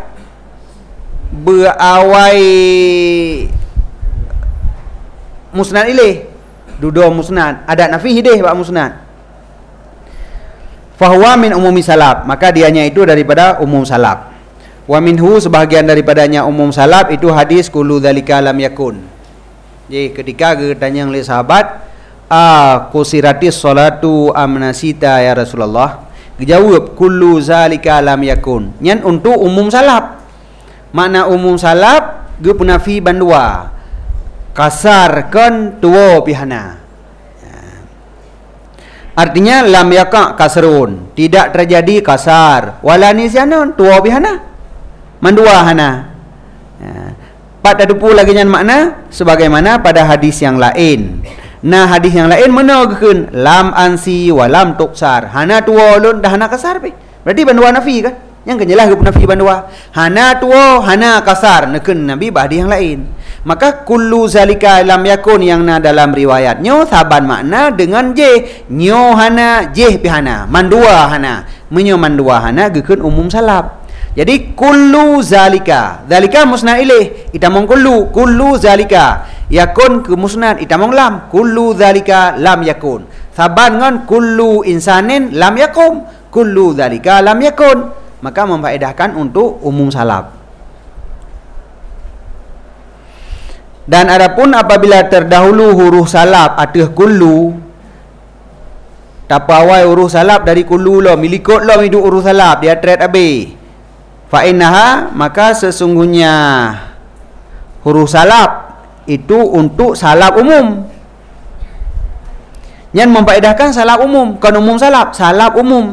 musnad ilih dudo musnad ada nafi hidih pak musnad fahuwa min umumi salab, maka dianya itu daripada umum salab. Wa minhu sebahagian daripadanya umum salab itu hadis kullu dzalika lam yakun. Jadi ketika ditanya oleh sahabat qusiratis salatu amnasita ya Rasulullah, dijawab kullu dzalika lam yakun, nyan untuk umum salab. Makna umum salab ge penafi bandua kasarkan tuwo pihana. Artinya lam yaka kasrun, tidak terjadi kasar. Wala nisyanun tuwo pihana. Mandua hana. Pada dupu lagi nyan makna sebagaimana pada hadis yang lain. Nah hadis yang lain menogkeun lam ansi wa lam tuksar. Hana tuwo lun dah hana kasar pe. Berarti bandua nafi kan? Yang kenyalah ke nafi bandua. Hana tuwo hana kasar nekeun nabi bahdi yang lain. Maka kullu zalika lam yakun yang na dalam riwayat nyo saban makna dengan j nyo hana j pihana mandua hana menyo mandua hana gekeun umum salab. Jadi kullu zalika musnad ilaih itamong kullu zalika yakun ke musnad itamong lam kullu zalika lam yakun saban ngan kullu insanin lam yakum kullu zalika lam yakun, maka memfaedahkan untuk umum salab. Dan adapun apabila terdahulu huruf salab atau kullu, tapawai huruf salab dari kullu lo milikot lo hidup huruf salab dia trade abe. Fa innaha, maka sesungguhnya huruf salab itu untuk salab umum. Yang memfaedahkan salab umum, kan umum salab umum.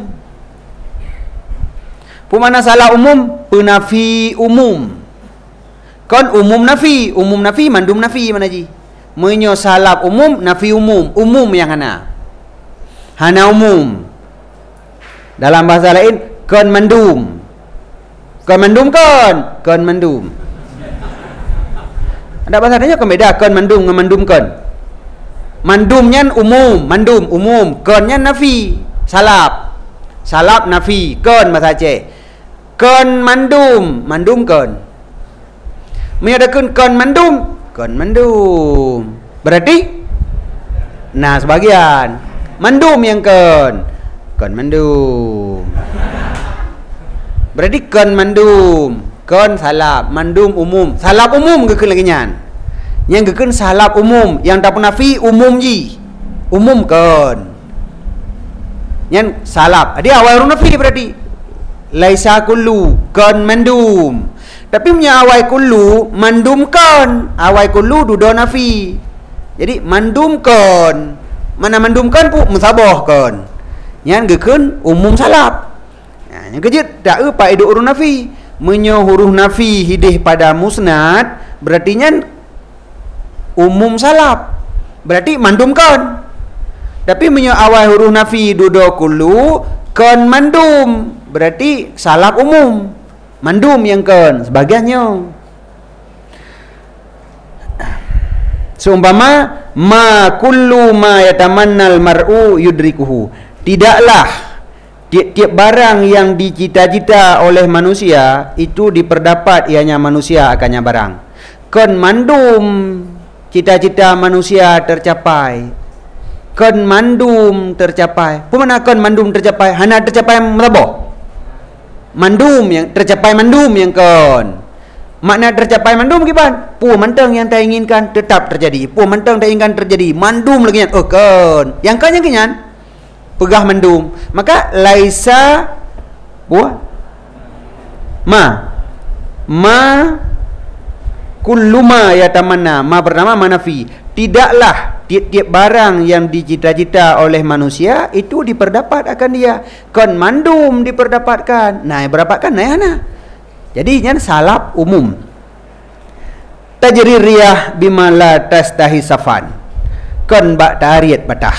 Pemana salab umum? Penafi umum. Kan umum nafi mandum nafi mana ji? Menyo salab umum, nafi umum. Umum yang hana. Hana umum. Dalam bahasa lain, kon mandum. Kon mandum kon. Kon mandum. Ada bahasa lainnya kon beda. Kon mandum dengan mandum kon. Mandumnya umum. Mandum umum. Konnya nafi. Salab. Salab nafi. Kon bahasa Aceh. Kon mandum. Mandum kon. Menyatakan kon mandum. Kon mandum. Berarti nah sebagian mandum yang kon mandum. Berarti kon mandum. Kon salab. Mandum umum. Salab umum ke lagi nyan. Yang ke salab umum. Yang tak pun nafi umum ji. Umum kon. Yang salab. Dia awal huruf nafi berarti. Laisa kullu kon mandum. Tapi punya awal kullu mandum kon. Awal kullu dudo nafi. Jadi mandum kon. Mana mandum kon pu musabah kon. Yang gekun umum salab. Yang kejut tak apa hidup huruf nafi. Menyo huruf nafi hidih pada musnad berarti nyan umum salab. Berarti mandum kon. Tapi menyo awal huruf nafi dudo kullu kon mandum. Berarti salab umum. Mandum yang kon sebagiannya. Seumpama ma kullu ma yatamannal mar'u yudrikuhu. Tidaklah tiap-tiap barang yang dicita-cita oleh manusia itu diperdapat ianya manusia akannya barang. Kon mandum cita-cita manusia tercapai. Kon mandum tercapai. Pemana kon mandum tercapai? Hana tercapai melabo. Mandum yang tercapai mandum yang kon. Makna tercapai mandum kiban? Pu mentang yang tak inginkan tetap terjadi. Pu mentang tak inginkan terjadi. Mandum lagi yang kon. Yang kan yang kenyan pegah mandum. Maka laisa buah ma kullu ma yatamanna. Ma bernama manafi. Tidaklah tiap-tiap barang yang dicita-cita oleh manusia itu diperdapat akan dia. Kon mandum diperdapatkan. Nah, berdapatkan nah. Jadi yang salab umum. Tajri riyah bima la tastahi safan. Kon bak tariat batah.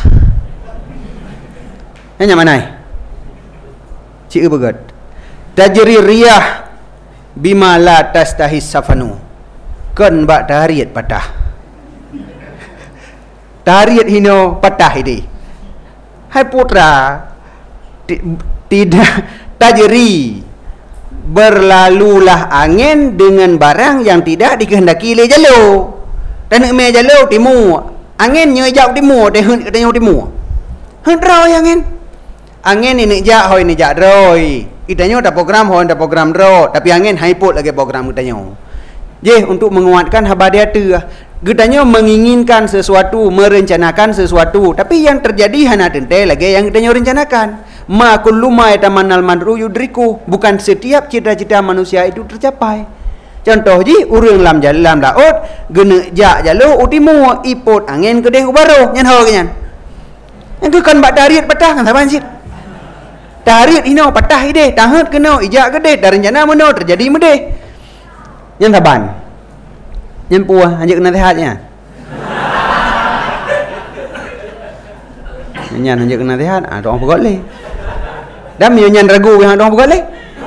Nanya mana? Cik begat. Tajri riyah bima la tastahi safanu. Kon bak tariat batah. Tariat hino patah ini. Hai putra, tidak tajri, berlalulah angin dengan barang yang tidak dikehendaki oleh jalur. Dan me jalur timur, angin nyejak timur, dehun katanya timur. Hendrau angin. Angin ini jak hoi ni jak roi. Itanya ada program hoi ada program ro, tapi angin hai put lagi program itanya. Je untuk menguatkan haba dia tu. Getanya menginginkan sesuatu, merencanakan sesuatu, tapi yang terjadi hanya tentai lagi yang getanya rencanakan. Ma kullu ma yatamannal mar'u yudriku. Bukan setiap cita-cita manusia itu tercapai. Contoh ji urang lam jalan laut, gene jak jalur utimu ipot angin kedeh ubaro nyan ho kenyan. Yang kan bak dariat patah kan saban sit. Dariat ino patah ide, tahat kena ijak kedeh, dari rencana meno terjadi medeh. Nyan saban. Nyan puah anjak nasihatnya. Nyan anjak nasihat, doang pegol le. Dan nyan ragu yang doang pegol le.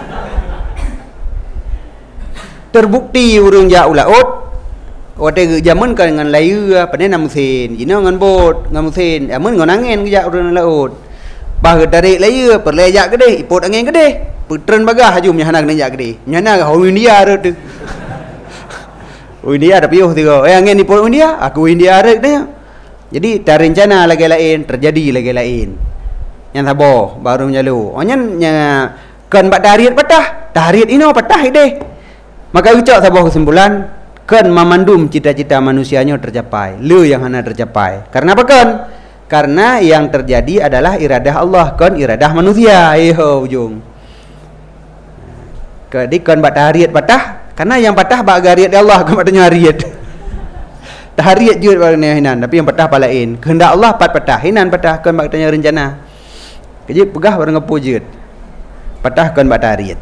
Terbukti urang jak ulaut. Ote zaman kan dengan layu pada nam mesin, jina dengan bot, dengan mesin. Amun dengan angin ke jak urang laut. Bah tarik layu perlejak gede, ipot angin gede. Putren bagah hajum nyana kena jak gede. Nyana hau India tu. India ada piuh tiga. Angin ni pun India, aku India ada dia. Jadi terencana lagi lain, terjadi lagi lain. Yang sabar baru menjalu. Onyan kan bak dariat patah. Dariat ini patah ide. Maka ucap sabar kesimpulan, kan memandum cita-cita manusianya tercapai. Lu yang hana tercapai. Karena apa kan? Karena yang terjadi adalah iradah Allah, kan iradah manusia. Iho ujung. Jadi kan bak dariat patah. Karena yang patah bak gariat Allah kepadanya hariat. Tahariat je barangnya hinan, tapi yang patah palain. Kehendak Allah patah, hinan patah kan bak tanya rencana. Keje pegah barang ngepu je. Patah kan bak tahariat.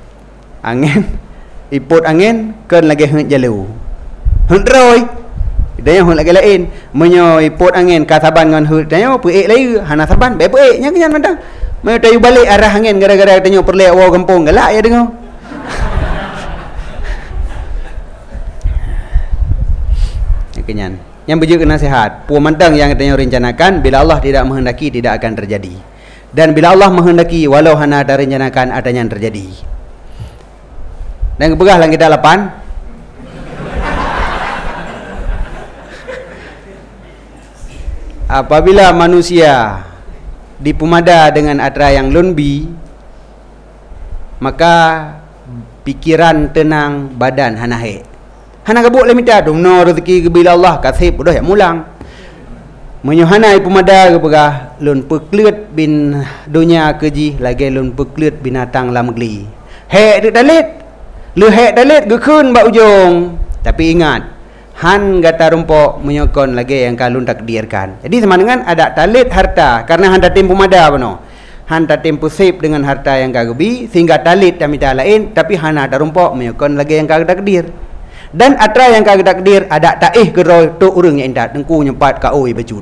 Angin ipot angin kan lagi hent jalu. Hent roi. Daya hul lagi lain menyo ipot angin ka Saban ngan hul daya peik lai hana Saban be peik nya kenyan mandang menyo tayu balik arah angin gara-gara tanya perlek wa kampung galak ya dengar. Kenyan yang berjudul nasihat puan mantang yang tanya rencanakan bila Allah tidak menghendaki tidak akan terjadi, dan bila Allah menghendaki walau hana ada rencanakan adanya yang terjadi. Dan kebegah lang kita 8 apabila manusia dipumada dengan atra yang lunbi, maka pikiran tenang, badan hanahe hana kabuk lemita dumno rezeki bila Allah kasih bodoh ya mulang menyuhanai pumada kepegah lun pekleut bin dunia keji lagi lun pekleut binatang lamgli he dik dalit lu he dalit gekeun ba ujung. Tapi ingat han gata rumpok menyokon lagi yang kalun takdirkan. Jadi sama dengan ada talit harta karena han tatim pumada bano han tatim pusip dengan harta yang kagebi sehingga talit tamita lain, tapi han ada rumpok menyokon lagi yang kagak takdir. Dan atra yang kagak takdir ada taih geroi tu urang yang indat dengku nyempat ka oi becut.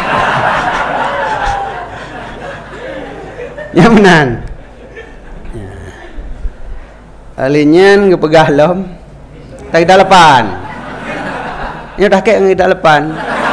Nyamanan. Alinyan ngepegah lom. Tak dalapan. Ini dah kek ngida lepan.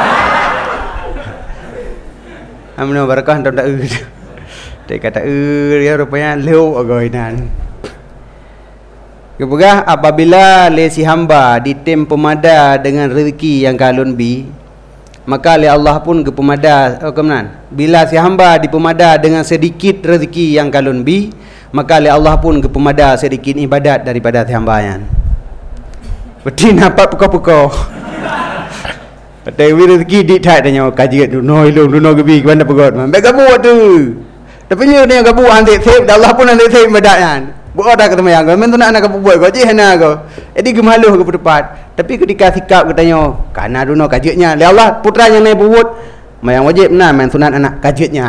Amno barakah tak tak kata dia rupanya leu agoinan. Kepegah apabila le si hamba ditem pemada dengan rezeki yang kalun bi, maka le Allah pun ke pemada kemenan. Bila si hamba dipemada dengan sedikit rezeki yang kalun bi, maka le Allah pun ke pemada sedikit ibadat daripada si hamba yan. Beti nampak pukau-pukau. Tapi rezeki dik tak tanya kaji duno ilung duno gebi ke mana pegot. Mbak gabu tu. Tapi ni dia gabu antik save Allah pun antik save ibadat yan. Buat dah ketemu yang kau, mentu nak kau buat kau je hana kau. Jadi gemaluh ke depan. Tapi ketika sikap katanya, kana duno kajinya. Ya Allah, putra yang naik buat, mayang wajib nah main sunat anak kajinya.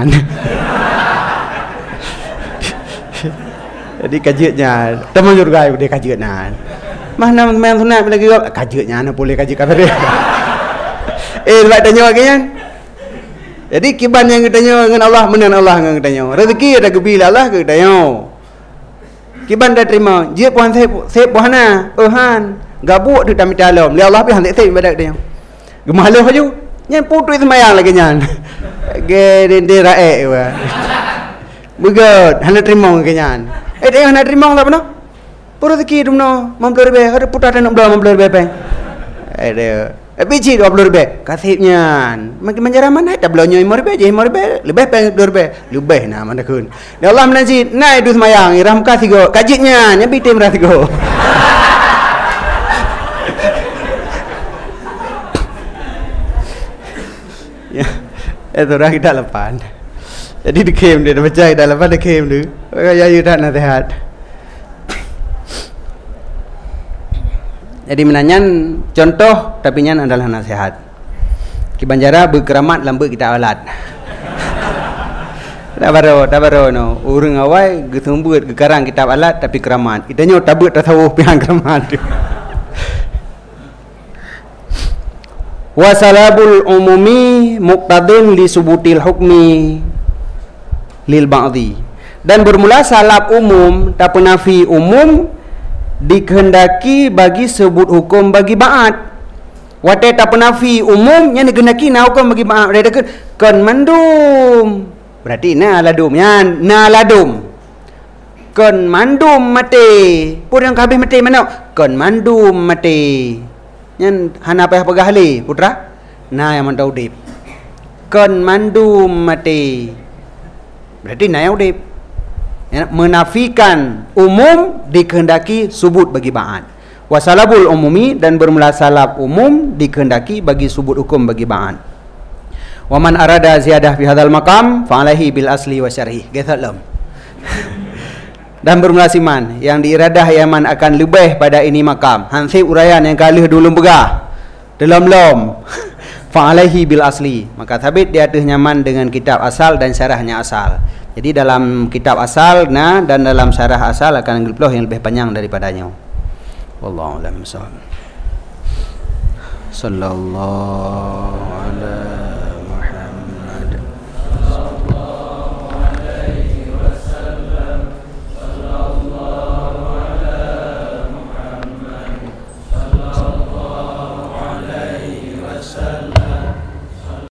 Jadi kajinya, teman surga dia kajinya. Mana main sunat lagi kau kajinya, nak boleh kaji kata dia. Lepas tanya kan? Jadi kiban yang katanya dengan Allah menang Allah dengan katanya. Rezeki ada kebila Allah ke katanya. Kiban dah terima dia puan sep puana han gabuk tu tamit dalam li Allah pi han sep badak dia gemaluhaju nyan putui semayang lagi nyan ge de rae wa begot han terima ke nyan dia han terima tak benar pura rezeki dumno 50 ribu ada putar nak belah 50 ribu peng dia biji 20 ribu kasihnya makin menjara mana tak belonyo 5 ribu je 5 ribu lebih peng 2 ribu lebih nah mana kun ya Allah menanji naik dus mayang iram kasih go kajinya nyabi tim rasi go ya itu dah kita lepan jadi dikem dia baca kita lepan dikem tu ya you tak nasihat. Jadi menanyan contoh tapi nyan adalah nasihat. Kibanjara berkeramat lambat kita alat. Tak baru no. Urang awai getumbut gekarang kitab alat tapi keramat. Itanya tabut tasawuf piang keramat. Wa salabul umumi muqtadin li subutil hukmi lil ba'dhi. Dan bermula salab umum tak penafi umum dikehendaki bagi sebut hukum bagi ba'at. Wate tak penafi umum yang dikehendaki na hukum bagi ba'at. Dia kan mandum. Berarti na ladum yan, na ladum. Kan mandum mati. Pun yang habis mati mana? Kan mandum mati. Yan hana payah pegahli putra. Na yang mantau dip. Kan mandum mati. Berarti na yang dip. Menafikan umum dikehendaki subut bagi ba'at. Wasalabul umumi dan bermula salab umum dikehendaki bagi subut hukum bagi ba'at. Wa man arada ziyadah fi hadzal maqam fa alaihi bil asli wa syarhi. Gasalam. Dan bermula siman yang diiradah yaman akan lebih pada ini makam. Hansib uraian yang kalih dulu begah dalam lom. Fa alaihi bil asli. Maka sabit di atas nyaman dengan kitab asal dan syarahnya asal. Jadi dalam kitab asal dan dalam syarah asal akan gelploh yang lebih panjang daripadanya. Wallahu a'lam bishawab. sallallahu ala